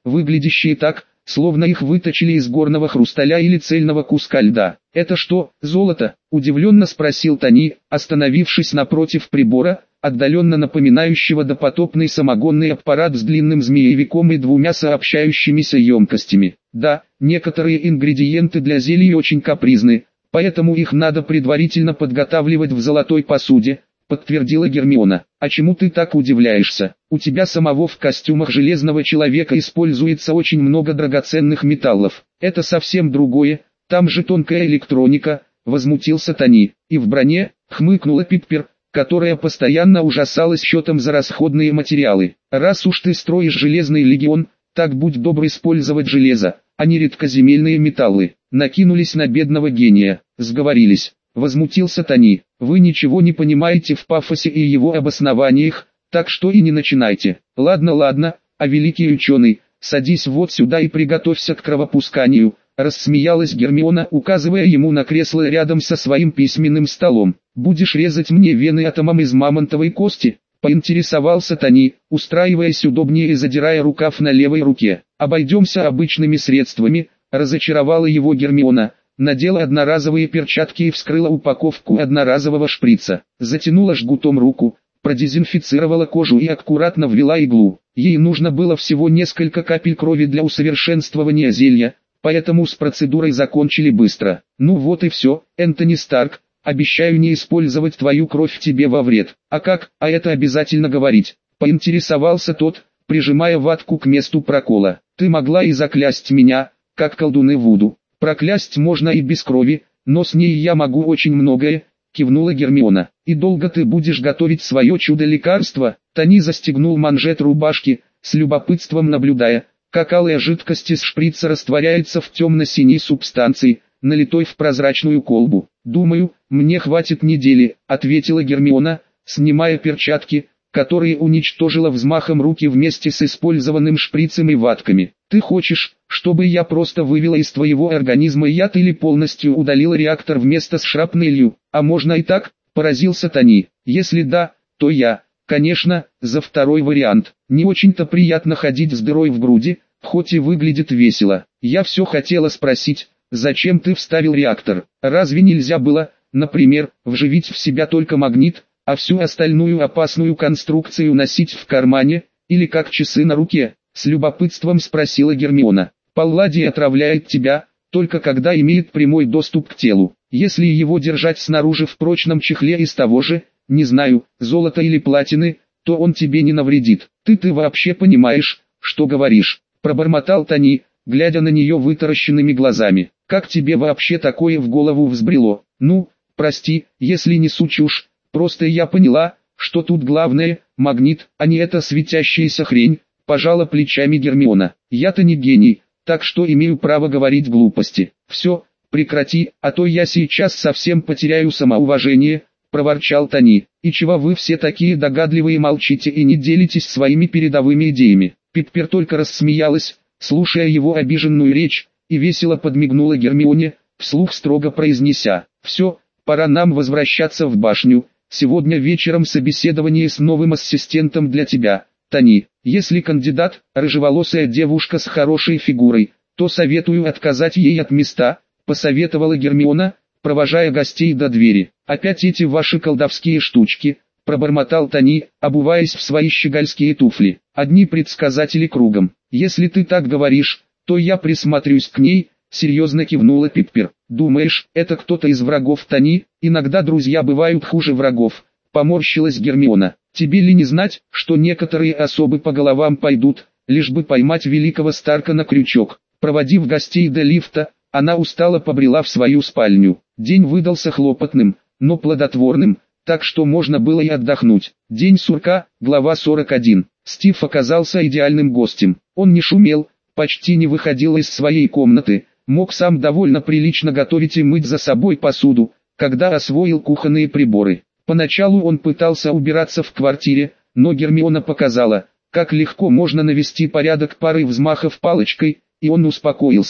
выглядящие так, словно их выточили из горного хрусталя или цельного куска льда. «Это что, золото?» – удивленно спросил Тони, остановившись напротив прибора, отдаленно напоминающего допотопный самогонный аппарат с длинным змеевиком и двумя сообщающимися емкостями. «Да, некоторые ингредиенты для зелий очень капризны, поэтому их надо предварительно подготавливать в золотой посуде», — подтвердила Гермиона. «А чему ты так удивляешься? У тебя самого в костюмах Железного Человека используется очень много драгоценных металлов. Это совсем другое, там же тонкая электроника», — возмутился Тони. «И в броне», — хмыкнула Пиппер, которая постоянно ужасалась счетом за расходные материалы. «Раз уж ты строишь Железный Легион, так будь добр использовать железо, а не редкоземельные металлы». Накинулись на бедного гения, сговорились. Возмутился Тони. «Вы ничего не понимаете в пафосе и его обоснованиях, так что и не начинайте». «Ладно, а великий ученый, садись вот сюда и приготовься к кровопусканию», рассмеялась Гермиона, указывая ему на кресло рядом со своим письменным столом. «Будешь резать мне вены атомом из мамонтовой кости?» Поинтересовался Тони, устраиваясь удобнее и задирая рукав на левой руке. «Обойдемся обычными средствами», разочаровала его Гермиона. Надела одноразовые перчатки и вскрыла упаковку одноразового шприца. Затянула жгутом руку, продезинфицировала кожу и аккуратно ввела иглу. Ей нужно было всего несколько капель крови для усовершенствования зелья, поэтому с процедурой закончили быстро. «Ну вот и все, Энтони Старк, обещаю не использовать твою кровь тебе во вред». «А как, а это обязательно говорить?» — поинтересовался тот, прижимая ватку к месту прокола. «Ты могла и заклясть меня, как колдуны Вуду». «Проклясть можно и без крови, но с ней я могу очень многое», — кивнула Гермиона. «И долго ты будешь готовить свое чудо-лекарство?» Тони застегнул манжет рубашки, с любопытством наблюдая, как алая жидкость из шприца растворяется в темно-синей субстанции, налитой в прозрачную колбу. «Думаю, мне хватит недели», — ответила Гермиона, снимая перчатки, которые уничтожила взмахом руки вместе с использованным шприцем и ватками. «Ты хочешь, чтобы я просто вывела из твоего организма яд или полностью удалила реактор вместо с шрапнелью? А можно и так?» — поразился Тони. «Если да, то я, конечно, за второй вариант. Не очень-то приятно ходить с дырой в груди, хоть и выглядит весело. Я все хотела спросить, зачем ты вставил реактор? Разве нельзя было, например, вживить в себя только магнит, а всю остальную опасную конструкцию носить в кармане, или как часы на руке?» — с любопытством спросила Гермиона. «Палладий отравляет тебя, только когда имеет прямой доступ к телу. Если его держать снаружи в прочном чехле из того же, не знаю, золота или платины, то он тебе не навредит. Ты вообще понимаешь, что говоришь?» — пробормотал Тони, глядя на нее вытаращенными глазами. «Как тебе вообще такое в голову взбрело?» «Ну, прости, если несу чушь, просто я поняла, что тут главное — магнит, а не эта светящаяся хрень», — пожала плечами Гермиона. «Я-то не гений, так что имею право говорить глупости». «Все, прекрати, а то я сейчас совсем потеряю самоуважение», — проворчал Тони. «И чего вы все такие догадливые молчите и не делитесь своими передовыми идеями?» Пиппер только рассмеялась, слушая его обиженную речь, и весело подмигнула Гермионе, вслух строго произнеся: «Все, пора нам возвращаться в башню. Сегодня вечером собеседование с новым ассистентом для тебя, Тони. Если кандидат – рыжеволосая девушка с хорошей фигурой, то советую отказать ей от места», – посоветовала Гермиона, провожая гостей до двери. «Опять эти ваши колдовские штучки», – пробормотал Тони, обуваясь в свои щегольские туфли. «Одни предсказатели кругом. Если ты так говоришь, то я присмотрюсь к ней», – серьезно кивнула Пиппер. «Думаешь, это кто-то из врагов Тони? Иногда друзья бывают хуже врагов», — поморщилась Гермиона. «Тебе ли не знать, что некоторые особы по головам пойдут, лишь бы поймать великого Старка на крючок?» Проводив гостей до лифта, она устало побрела в свою спальню. День выдался хлопотным, но плодотворным, так что можно было и отдохнуть. День сурка, глава 41. Стив оказался идеальным гостем. Он не шумел, почти не выходил из своей комнаты, мог сам довольно прилично готовить и мыть за собой посуду, когда освоил кухонные приборы. Поначалу он пытался убираться в квартире, но Гермиона показала, как легко можно навести порядок парой взмахов палочкой, и он успокоился.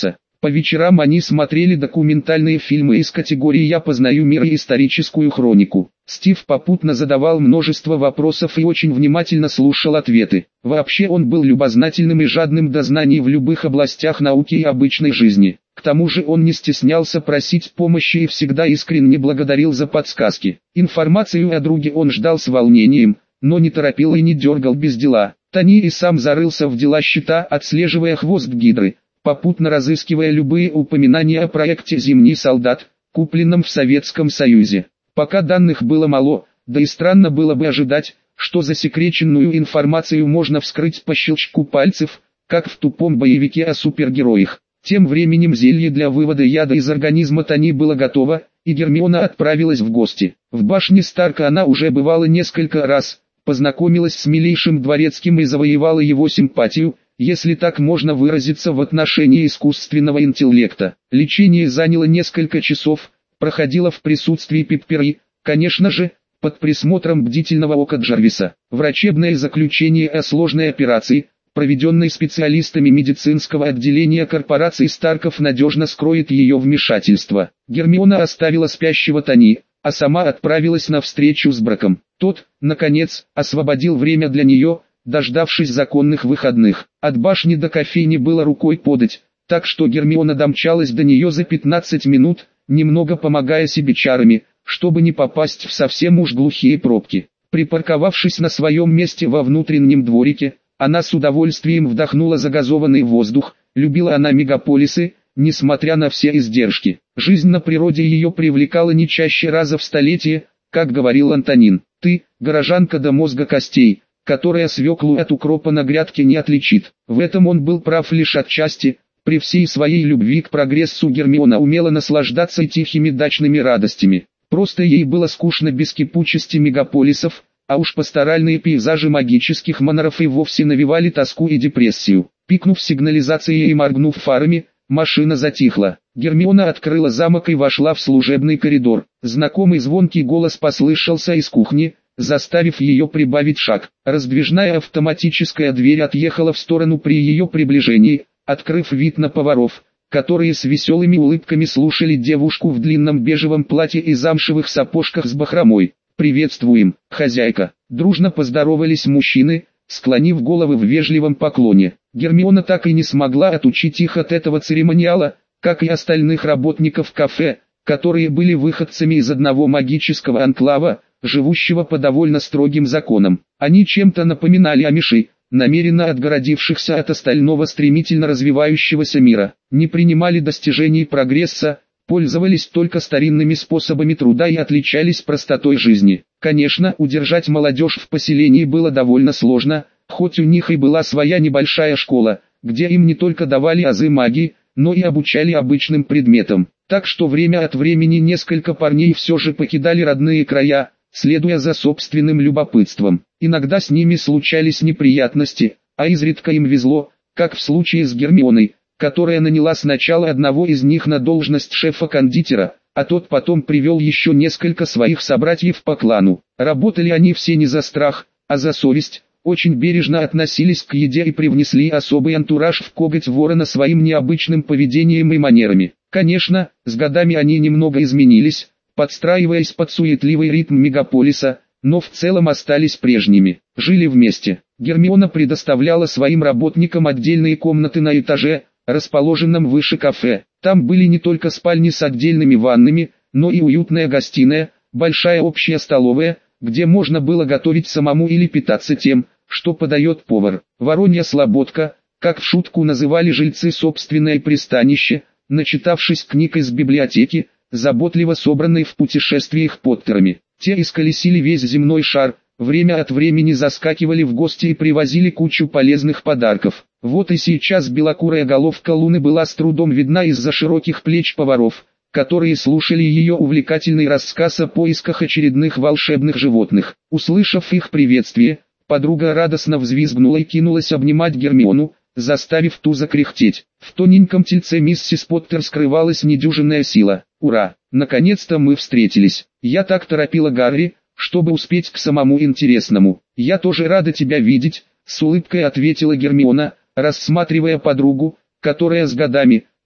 По вечерам они смотрели документальные фильмы из категории «Я познаю мир» и историческую хронику. Стив попутно задавал множество вопросов и очень внимательно слушал ответы. Вообще он был любознательным и жадным до знаний в любых областях науки и обычной жизни. К тому же он не стеснялся просить помощи и всегда искренне благодарил за подсказки. Информацию о друге он ждал с волнением, но не торопил и не дергал без дела. Тони и сам зарылся в дела счета, отслеживая хвост Гидры, попутно разыскивая любые упоминания о проекте «Зимний солдат», купленном в Советском Союзе. Пока данных было мало, да и странно было бы ожидать, что засекреченную информацию можно вскрыть по щелчку пальцев, как в тупом боевике о супергероях. Тем временем зелье для вывода яда из организма Тони было готово, и Гермиона отправилась в гости. В башне Старка она уже бывала несколько раз, познакомилась с милейшим дворецким и завоевала его симпатию, если так можно выразиться, в отношении искусственного интеллекта. Лечение заняло несколько часов, проходило в присутствии Пиппери, конечно же, под присмотром бдительного ока Джарвиса. Врачебное заключение о сложной операции, проведенной специалистами медицинского отделения корпорации Старков, надежно скроет ее вмешательство. Гермиона оставила спящего Тони, а сама отправилась на встречу с Браком. Тот, наконец, освободил время для нее, дождавшись законных выходных. От башни до кофейни было рукой подать, так что Гермиона домчалась до нее за 15 минут, немного помогая себе чарами, чтобы не попасть в совсем уж глухие пробки. Припарковавшись на своем месте во внутреннем дворике, она с удовольствием вдохнула загазованный воздух. Любила она мегаполисы, несмотря на все издержки. Жизнь на природе ее привлекала не чаще раза в столетие, как говорил Антонин. «Ты, горожанка до мозга костей, которая свеклу от укропа на грядке не отличит». В этом он был прав лишь отчасти. При всей своей любви к прогрессу Гермиона умела наслаждаться тихими дачными радостями. Просто ей было скучно без кипучести мегаполисов, а уж пасторальные пейзажи магических маноров и вовсе навевали тоску и депрессию. Пикнув сигнализацией и моргнув фарами, машина затихла. Гермиона открыла замок и вошла в служебный коридор. Знакомый звонкий голос послышался из кухни, заставив ее прибавить шаг. Раздвижная автоматическая дверь отъехала в сторону при ее приближении, открыв вид на поваров, которые с веселыми улыбками слушали девушку в длинном бежевом платье и замшевых сапожках с бахромой. «Приветствуем, хозяйка!» Дружно поздоровались мужчины, склонив головы в вежливом поклоне. Гермиона так и не смогла отучить их от этого церемониала, как и остальных работников кафе, которые были выходцами из одного магического анклава, живущего по довольно строгим законам. Они чем-то напоминали амишей, намеренно отгородившихся от остального стремительно развивающегося мира, не принимали достижений прогресса, пользовались только старинными способами труда и отличались простотой жизни. Конечно, удержать молодежь в поселении было довольно сложно, хоть у них и была своя небольшая школа, где им не только давали азы магии, но и обучали обычным предметам. Так что время от времени несколько парней все же покидали родные края, следуя за собственным любопытством. Иногда с ними случались неприятности, а изредка им везло, как в случае с Гермионой, которая наняла сначала одного из них на должность шефа-кондитера, а тот потом привел еще несколько своих собратьев по клану. Работали они все не за страх, а за совесть, очень бережно относились к еде и привнесли особый антураж в коготь ворона своим необычным поведением и манерами. Конечно, с годами они немного изменились, подстраиваясь под суетливый ритм мегаполиса, но в целом остались прежними. Жили вместе. Гермиона предоставляла своим работникам отдельные комнаты на этаже, расположенном выше кафе. Там были не только спальни с отдельными ваннами, но и уютная гостиная, большая общая столовая, где можно было готовить самому или питаться тем, что подает повар. Воронья слободка, как в шутку называли жильцы собственное пристанище, начитавшись книг из библиотеки, заботливо собранной в путешествиях Поттерами. Те исколесили весь земной шар, время от времени заскакивали в гости и привозили кучу полезных подарков. Вот и сейчас белокурая головка Луны была с трудом видна из-за широких плеч поваров, которые слушали ее увлекательный рассказ о поисках очередных волшебных животных. Услышав их приветствие, подруга радостно взвизгнула и кинулась обнимать Гермиону, заставив ту закряхтеть. В тоненьком тельце миссис Поттер скрывалась недюжинная сила. «Ура! Наконец-то мы встретились. Я так торопила Гарри, чтобы успеть к самому интересному. Я тоже рада тебя видеть», — с улыбкой ответила Гермиона, рассматривая подругу, которая с годами,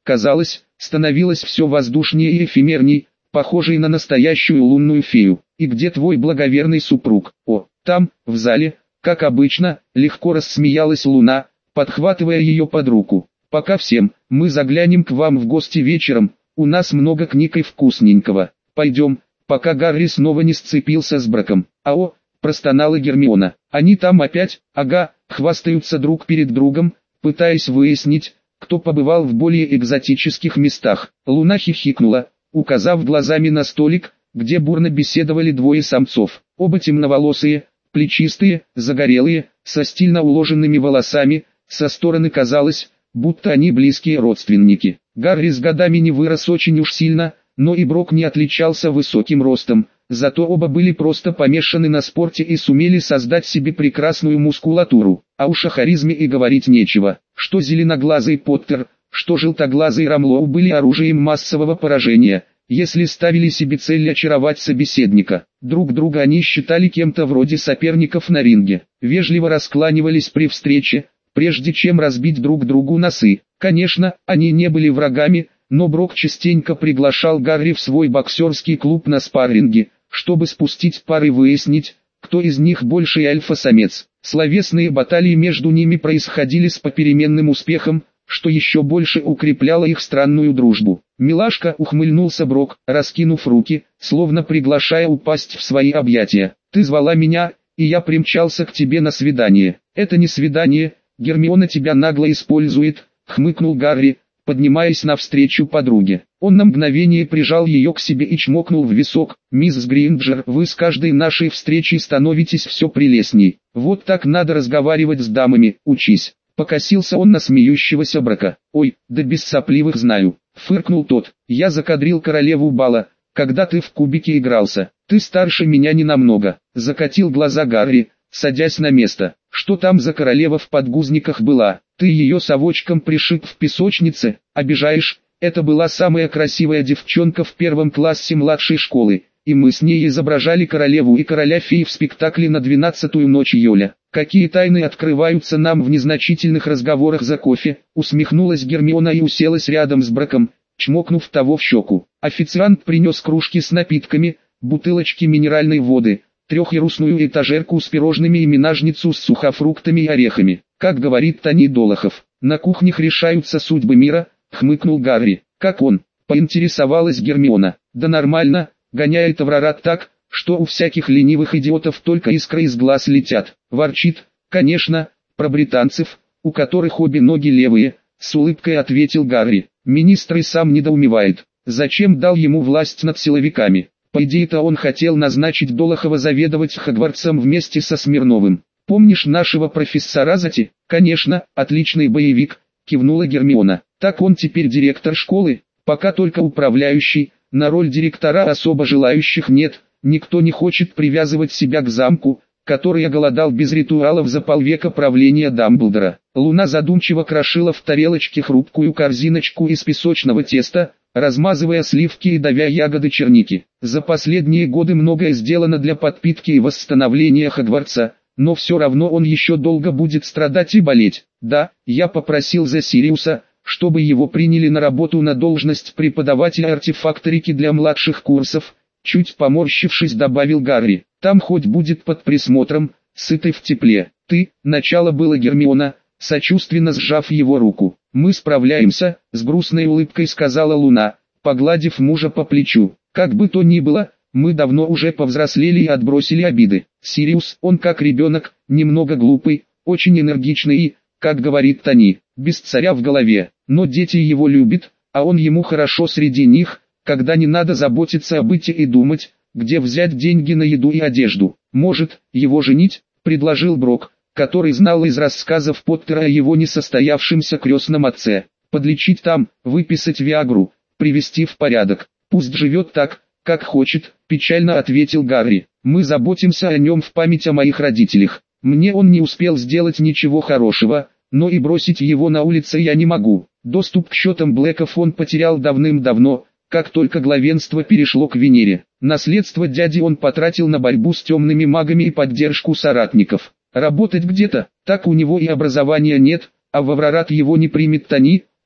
казалось, становилось все воздушнее и эфемерней, похожей на настоящую лунную фею. «И где твой благоверный супруг?» «О, там, в зале», как обычно, легко рассмеялась Луна, подхватывая ее под руку. «Пока всем, мы заглянем к вам в гости вечером, у нас много книг и вкусненького. Пойдем, пока Гарри снова не сцепился с Броком». «Ао», простонала Гермиона, «они там опять, ага», хвастаются друг перед другом, пытаясь выяснить, кто побывал в более экзотических местах. Луна хихикнула, указав глазами на столик, где бурно беседовали двое самцов. Оба темноволосые, плечистые, загорелые, со стильно уложенными волосами, со стороны казалось, будто они близкие родственники. Гарри с годами не вырос очень уж сильно, но и Брок не отличался высоким ростом, зато оба были просто помешаны на спорте и сумели создать себе прекрасную мускулатуру. А уж о харизме и говорить нечего. Что зеленоглазый Поттер, что желтоглазый Рамлоу были оружием массового поражения, если ставили себе цель очаровать собеседника. Друг друга они считали кем-то вроде соперников на ринге, вежливо раскланивались при встрече, прежде чем разбить друг другу носы. Конечно, они не были врагами, но Брок частенько приглашал Гарри в свой боксерский клуб на спарринги, чтобы спустить пар и выяснить, кто из них больший альфа-самец. Словесные баталии между ними происходили с попеременным успехом, что еще больше укрепляло их странную дружбу. «Милашка», ухмыльнулся Брок, раскинув руки, словно приглашая упасть в свои объятия. «Ты звала меня, и я примчался к тебе на свидание». «Это не свидание, Гермиона тебя нагло использует», хмыкнул Гарри, поднимаясь навстречу подруге. Он на мгновение прижал ее к себе и чмокнул в висок. «Мисс Гринджер, вы с каждой нашей встречей становитесь все прелестней. Вот так надо разговаривать с дамами, учись». Покосился он на смеющегося Брока. «Ой, да без сопливых знаю», фыркнул тот. «Я закадрил королеву бала, когда ты в кубике игрался. Ты старше меня ненамного», закатил глаза Гарри, садясь на место. «Что там за королева в подгузниках была? Ты ее совочком пришиб в песочнице, обижаешь? Это была самая красивая девчонка в первом классе младшей школы, и мы с ней изображали королеву и короля фей в спектакле на 12-ю ночь июля. Какие тайны открываются нам в незначительных разговорах за кофе?» Усмехнулась Гермиона и уселась рядом с Броком, чмокнув того в щеку. Официант принес кружки с напитками, бутылочки минеральной воды, трехъярусную этажерку с пирожными и менажницу с сухофруктами и орехами. «Как говорит Тони Долохов, на кухнях решаются судьбы мира», хмыкнул Гарри. «Как он?» поинтересовалась Гермиона. «Да нормально, гоняет Аврорат так, что у всяких ленивых идиотов только искры из глаз летят. Ворчит, конечно, про британцев, у которых обе ноги левые», с улыбкой ответил Гарри. «Министр и сам недоумевает, зачем дал ему власть над силовиками. По идее-то он хотел назначить Долохова заведовать Хогвартсом вместе со Смирновым. Помнишь нашего профессора Зати?» «Конечно, отличный боевик», кивнула Гермиона. «Так он теперь директор школы, пока только управляющий, на роль директора особо желающих нет, никто не хочет привязывать себя к замку, который оголодал без ритуалов за полвека правления Дамблдора». Луна задумчиво крошила в тарелочке хрупкую корзиночку из песочного теста, размазывая сливки и давя ягоды черники. «За последние годы многое сделано для подпитки и восстановления Хогвартса, но все равно он еще долго будет страдать и болеть. Да, я попросил за Сириуса, чтобы его приняли на работу на должность преподавателя артефакторики для младших курсов», чуть поморщившись добавил Гарри. «Там хоть будет под присмотром, сытый в тепле». «Ты», начало было Гермиона, сочувственно сжав его руку. «Мы справляемся», с грустной улыбкой сказала Луна, погладив мужа по плечу. «Как бы то ни было, мы давно уже повзрослели и отбросили обиды. Сириус, он как ребенок, немного глупый, очень энергичный и, как говорит Тони, без царя в голове. Но дети его любят, а он ему хорошо среди них, когда не надо заботиться о быте и думать, где взять деньги на еду и одежду. Может, его женить?» предложил Брок, который знал из рассказов Поттера о его несостоявшемся крестном отце. «Подлечить там, выписать Виагру, привести в порядок. Пусть живет так, как хочет», печально ответил Гарри. «Мы заботимся о нем в память о моих родителях. Мне он не успел сделать ничего хорошего, но и бросить его на улице я не могу. Доступ к счетам Блэков он потерял давным-давно, как только главенство перешло к Венере. Наследство дяди он потратил на борьбу с темными магами и поддержку соратников. Работать где-то, так у него и образования нет, а в Аврорат его не примет Тони»,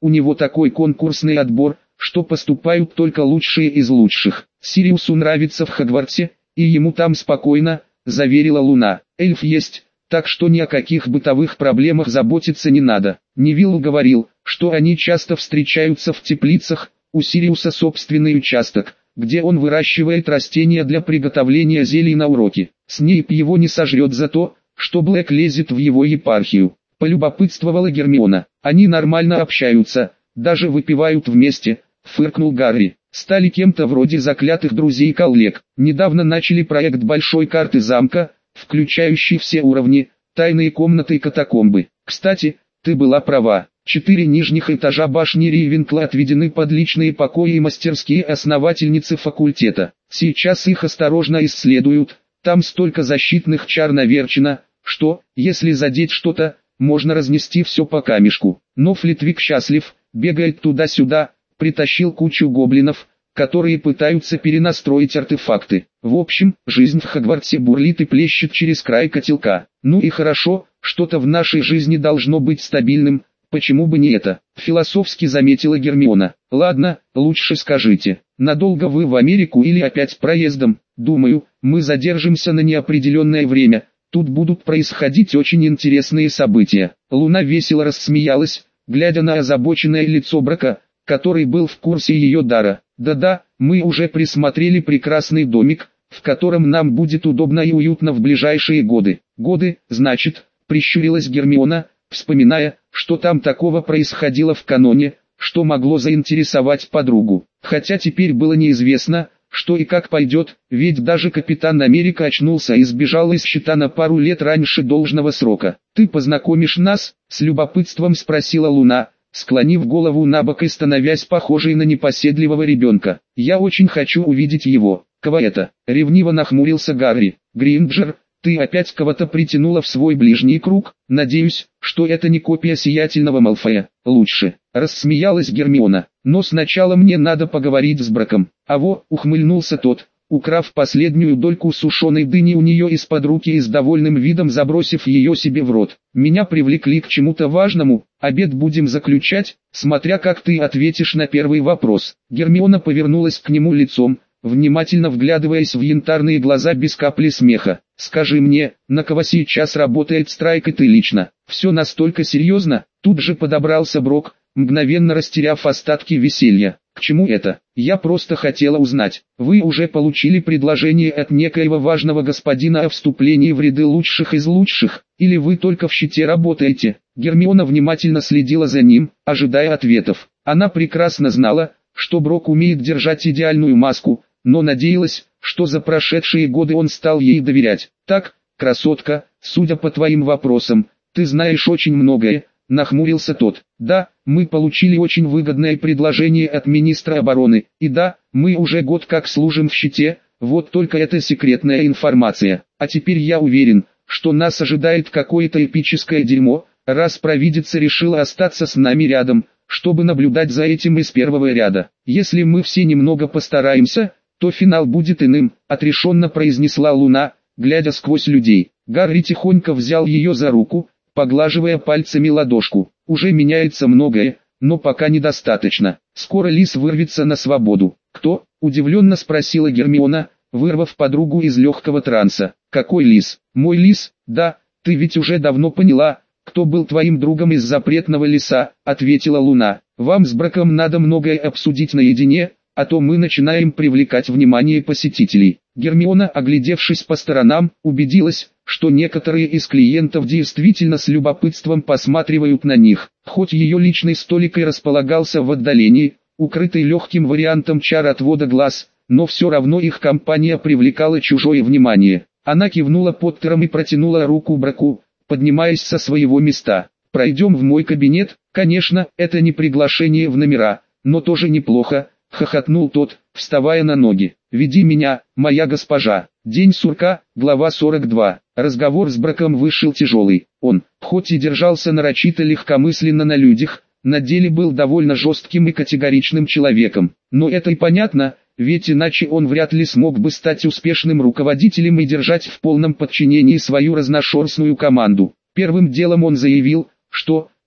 у него такой конкурсный отбор, что поступают только лучшие из лучших. Сириусу нравится в Хогвартсе, и ему там спокойно, заверила Луна. Эльф есть, так что ни о каких бытовых проблемах заботиться не надо. Невилл говорил, что они часто встречаются в теплицах, у Сириуса собственный участок, где он выращивает растения для приготовления зелий на уроки. Снейп его не сожрет за то, что Блэк лезет в его епархию. Полюбопытствовала Гермиона. Они нормально общаются, даже выпивают вместе, фыркнул Гарри. Стали кем-то вроде заклятых друзей и коллег. Недавно начали проект большой карты замка, включающий все уровни, тайные комнаты и катакомбы. Кстати, ты была права. 4 нижних этажа башни Рейвенкла отведены под личные покои и мастерские основательницы факультета. Сейчас их осторожно исследуют, там столько защитных чар наверчено, что, если задеть что-то, можно разнести все по камешку. Но Флитвик счастлив, бегает туда-сюда, притащил кучу гоблинов, которые пытаются перенастроить артефакты. В общем, жизнь в Хогвартсе бурлит и плещет через край котелка. Ну и хорошо, что-то в нашей жизни должно быть стабильным, почему бы не это? Философски заметила Гермиона. Ладно, лучше скажите, надолго вы в Америку или опять проездом? Думаю, мы задержимся на неопределенное время. Тут будут происходить очень интересные события. Луна весело рассмеялась, глядя на озабоченное лицо Брака, который был в курсе ее дара. Да-да, мы уже присмотрели прекрасный домик, в котором нам будет удобно и уютно в ближайшие годы. Годы, значит, прищурилась Гермиона, вспоминая, что там такого происходило в каноне, что могло заинтересовать подругу. Хотя теперь было неизвестно, что и как пойдет, ведь даже Капитан Америка очнулся и сбежал из щита на пару лет раньше должного срока. «Ты познакомишь нас?» — с любопытством спросила Луна, склонив голову набок и становясь похожей на непоседливого ребенка. «Я очень хочу увидеть его». «Кого это?» — ревниво нахмурился Гарри. «Гринджер, ты опять кого-то притянула в свой ближний круг? Надеюсь, что это не копия сиятельного Малфоя». «Лучше», — рассмеялась Гермиона. «Но сначала мне надо поговорить с Браком». «Аво», — ухмыльнулся тот, украв последнюю дольку сушеной дыни у нее из-под руки и с довольным видом забросив ее себе в рот. «Меня привлекли к чему-то важному, обед будем заключать, смотря как ты ответишь на первый вопрос». Гермиона повернулась к нему лицом, внимательно вглядываясь в янтарные глаза без капли смеха. «Скажи мне, на кого сейчас работает Страйк и ты лично?» «Все настолько серьезно?» Тут же подобрался Брок, мгновенно растеряв остатки веселья. «К чему это? Я просто хотела узнать. Вы уже получили предложение от некоего важного господина о вступлении в ряды лучших из лучших, или вы только в щите работаете?» Гермиона внимательно следила за ним, ожидая ответов. Она прекрасно знала, что Брок умеет держать идеальную маску, но надеялась, что за прошедшие годы он стал ей доверять. «Так, красотка, судя по твоим вопросам, ты знаешь очень многое», — нахмурился тот. «Да, мы получили очень выгодное предложение от министра обороны, и да, мы уже год как служим в щите, вот только это секретная информация. А теперь я уверен, что нас ожидает какое-то эпическое дерьмо, раз провидица решила остаться с нами рядом, чтобы наблюдать за этим из первого ряда. Если мы все немного постараемся, то финал будет иным», — отрешенно произнесла Луна, глядя сквозь людей. Гарри тихонько взял ее за руку, поглаживая пальцами ладошку. «Уже меняется многое, но пока недостаточно. Скоро Лис вырвется на свободу». «Кто?» — удивленно спросила Гермиона, вырвав подругу из легкого транса. «Какой Лис?» «Мой Лис, да, ты ведь уже давно поняла, кто был твоим другом из запретного леса», — ответила Луна. «Вам с Браком надо многое обсудить наедине, а то мы начинаем привлекать внимание посетителей». Гермиона, оглядевшись по сторонам, убедилась, что некоторые из клиентов действительно с любопытством посматривают на них. Хоть ее личный столик и располагался в отдалении, укрытый легким вариантом чар отвода глаз, но все равно их компания привлекала чужое внимание. Она кивнула Поттером и протянула руку Браку, поднимаясь со своего места. «Пройдем в мой кабинет». «Конечно, это не приглашение в номера, но тоже неплохо», — хохотнул тот, вставая на ноги. «Веди меня, моя госпожа». День сурка, глава 42. Разговор с Браком вышел тяжелый. Он, хоть и держался нарочито легкомысленно на людях, на деле был довольно жестким и категоричным человеком. Но это и понятно, ведь иначе он вряд ли смог бы стать успешным руководителем и держать в полном подчинении свою разношерстную команду. Первым делом он заявил, что,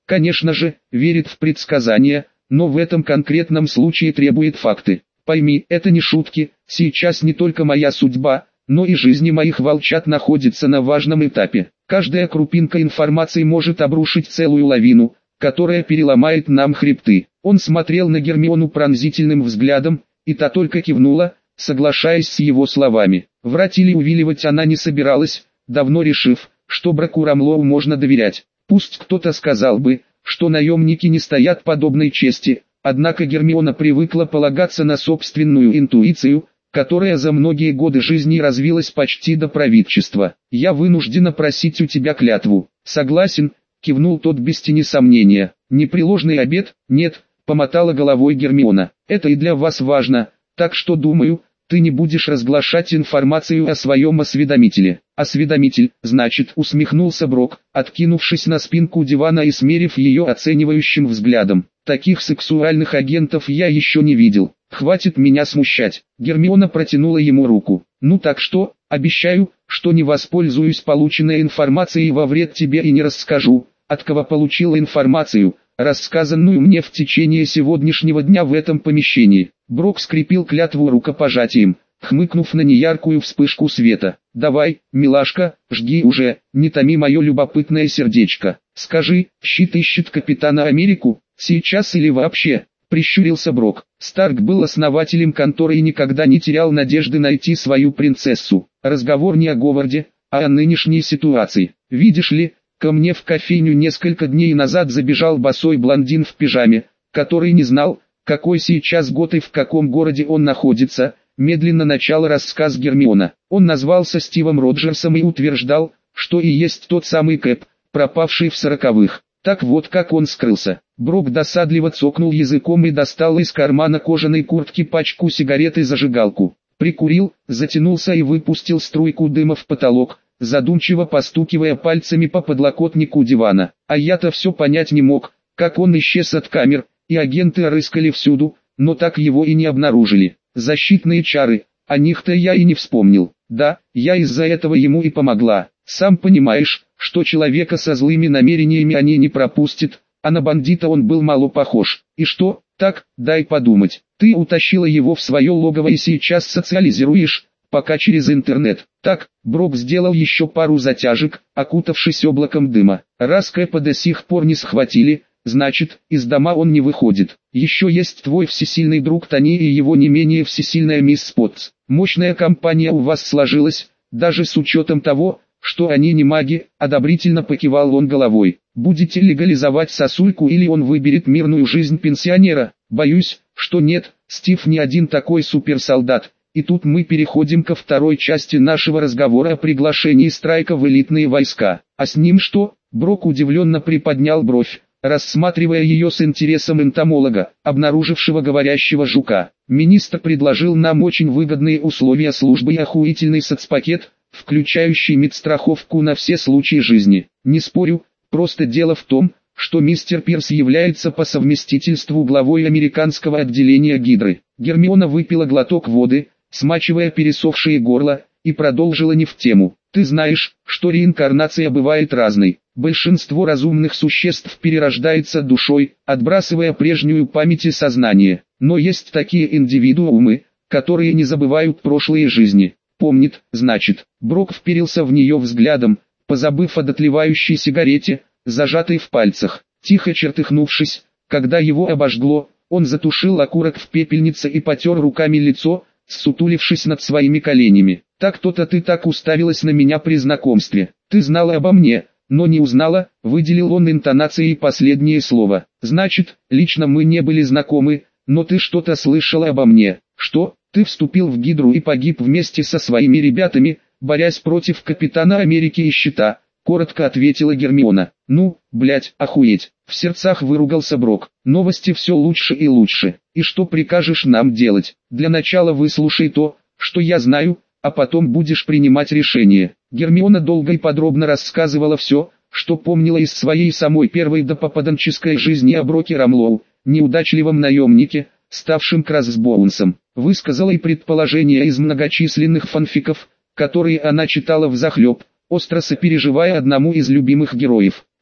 Конечно же, верит в предсказания, но в этом конкретном случае требует факты. Пойми, это не шутки, сейчас не только моя судьба, но и жизни моих волчат находится на важном этапе. Каждая крупинка информации может обрушить целую лавину, которая переломает нам хребты. Он смотрел на Гермиону пронзительным взглядом, и та только кивнула, соглашаясь с его словами. Врать или увиливать она не собиралась, давно решив, что Браку Рамлоу можно доверять. Пусть кто-то сказал бы, что наемники не стоят подобной чести, однако Гермиона привыкла полагаться на собственную интуицию, которая за многие годы жизни развилась почти до правительства. «Я вынуждена просить у тебя клятву». «Согласен», — кивнул тот без тени сомнения. «Непреложный обет?» «Нет», — помотала головой Гермиона. «Это и для вас важно, так что думаю, ты не будешь разглашать информацию о своем осведомителе». «Осведомитель, значит», — усмехнулся Брок, откинувшись на спинку дивана и смерив ее оценивающим взглядом. «Таких сексуальных агентов я еще не видел. Хватит меня смущать». Гермиона протянула ему руку. «Ну так что, обещаю, что не воспользуюсь полученной информацией во вред тебе и не расскажу, от кого получила информацию, рассказанную мне в течение сегодняшнего дня в этом помещении». Брок скрепил клятву рукопожатием, хмыкнув на неяркую вспышку света. «Давай, милашка, жги уже, не томи мое любопытное сердечко. Скажи, щит ищет Капитана Америку, сейчас или вообще?» Прищурился Брок. Старк был основателем конторы и никогда не терял надежды найти свою принцессу. Разговор не о Говарде, а о нынешней ситуации. «Видишь ли, ко мне в кофейню несколько дней назад забежал босой блондин в пижаме, который не знал, какой сейчас год и в каком городе он находится», медленно начал рассказ Гермиона. Он назвался Стивом Роджерсом и утверждал, что и есть тот самый Кэп, пропавший в 40-х. Так вот как он скрылся. Брок досадливо цокнул языком и достал из кармана кожаной куртки пачку сигарет и зажигалку. Прикурил, затянулся и выпустил струйку дыма в потолок, задумчиво постукивая пальцами по подлокотнику дивана. А я-то все понять не мог, как он исчез от камер, и агенты рыскали всюду, но так его и не обнаружили. Защитные чары, о них-то я и не вспомнил. Да, я из-за этого ему и помогла. Сам понимаешь, что человека со злыми намерениями они не пропустят, а на бандита он был мало похож. И что, так, дай подумать, ты утащила его в свое логово и сейчас социализируешь, пока через интернет. Так, Брок сделал еще пару затяжек, окутавшись облаком дыма. Раз Кэпа до сих пор не схватили, значит, из дома он не выходит. Еще есть твой всесильный друг Тони и его не менее всесильная мисс Спотс. Мощная компания у вас сложилась, даже с учетом того, что они не маги, одобрительно покивал он головой. Будете легализовать сосульку или он выберет мирную жизнь пенсионера? Боюсь, что нет, Стив не один такой суперсолдат. И тут мы переходим ко второй части нашего разговора о приглашении Страйка в элитные войска. А с ним что? Брок удивленно приподнял бровь, рассматривая ее с интересом энтомолога, обнаружившего говорящего жука. Министр предложил нам очень выгодные условия службы и охуительный соцпакет, включающий медстраховку на все случаи жизни. Не спорю, просто дело в том, что мистер Пирс является по совместительству главой американского отделения Гидры. Гермиона выпила глоток воды, смачивая пересохшее горло, и продолжила не в тему. Ты знаешь, что реинкарнация бывает разной. Большинство разумных существ перерождается душой, отбрасывая прежнюю память и сознание. Но есть такие индивидуумы, которые не забывают прошлые жизни. Помнит, значит. Брок вперился в нее взглядом, позабыв о дотлевающей сигарете, зажатой в пальцах. Тихо чертыхнувшись, когда его обожгло, он затушил окурок в пепельнице и потер руками лицо, ссутулившись над своими коленями. «Так-то ты так уставилась на меня при знакомстве. Ты знала обо мне, но не узнала», — выделил он интонацией последнее слово. «Значит, лично мы не были знакомы, но ты что-то слышала обо мне». «Что? Ты вступил в Гидру и погиб вместе со своими ребятами, борясь против Капитана Америки и Щита», — коротко ответила Гермиона. «Ну, блять, охуеть», — в сердцах выругался Брок. «Новости все лучше и лучше. И что прикажешь нам делать? Для начала выслушай то, что я знаю, а потом будешь принимать решение». Гермиона долго и подробно рассказывала все, что помнила из своей самой первой допопаданческой жизни о Броке Рамлоу, неудачливом наемнике, ставшим кроссбоунсом. Высказала и предположения из многочисленных фанфиков, которые она читала взахлеб, остро сопереживая одному из любимых героев.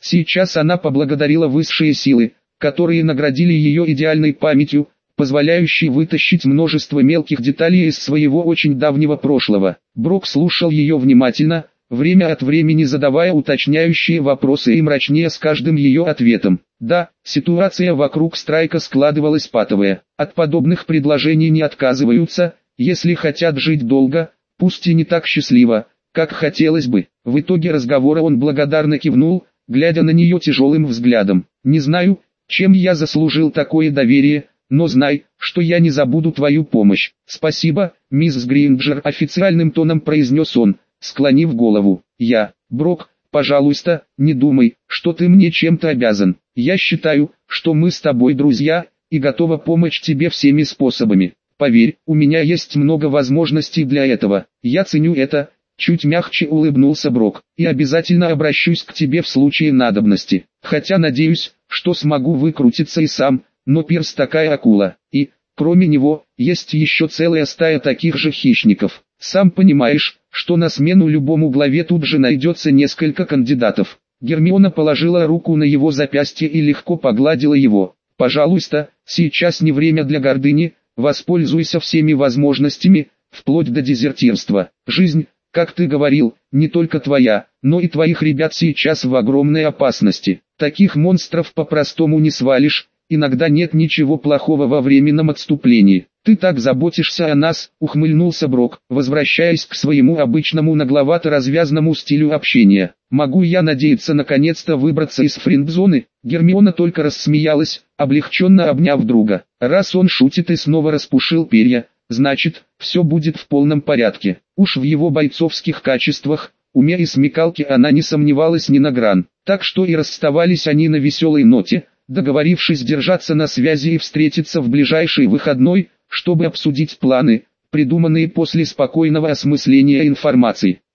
Сейчас она поблагодарила высшие силы, которые наградили ее идеальной памятью, позволяющей вытащить множество мелких деталей из своего очень давнего прошлого. Брок слушал ее внимательно, время от времени задавая уточняющие вопросы и мрачнее с каждым ее ответом. Да, ситуация вокруг Страйка складывалась патовая. От подобных предложений не отказываются, если хотят жить долго, пусть и не так счастливо, как хотелось бы. В итоге разговора он благодарно кивнул, глядя на нее тяжелым взглядом. «Не знаю, чем я заслужил такое доверие, но знай, что я не забуду твою помощь». «Спасибо, мисс Гринджер», — официальным тоном произнес он, склонив голову. «Брок, пожалуйста, не думай, что ты мне чем-то обязан. Я считаю, что мы с тобой друзья, и готова помочь тебе всеми способами. Поверь, у меня есть много возможностей для этого. Я ценю это». Чуть мягче улыбнулся Брок. «И обязательно обращусь к тебе в случае надобности. Хотя надеюсь, что смогу выкрутиться и сам, но Пирс такая акула. И, кроме него, есть еще целая стая таких же хищников. Сам понимаешь, что на смену любому главе тут же найдется несколько кандидатов». Гермиона положила руку на его запястье и легко погладила его. «Пожалуйста, сейчас не время для гордыни, воспользуйся всеми возможностями, вплоть до дезертирства. Жизнь, как ты говорил, не только твоя, но и твоих ребят сейчас в огромной опасности. Таких монстров по-простому не свалишь, иногда нет ничего плохого во временном отступлении. Ты так заботишься о нас», — ухмыльнулся Брок, возвращаясь к своему обычному нагловато-развязному стилю общения. «Могу я надеяться наконец-то выбраться из френдзоны?» Гермиона только рассмеялась, облегченно обняв друга. Раз он шутит и снова распушил перья, значит, все будет в полном порядке. Уж в его бойцовских качествах, уме и смекалке она не сомневалась ни на гран. Так что и расставались они на веселой ноте, договорившись держаться на связи и встретиться в ближайший выходной, чтобы обсудить планы, придуманные после спокойного осмысления информации.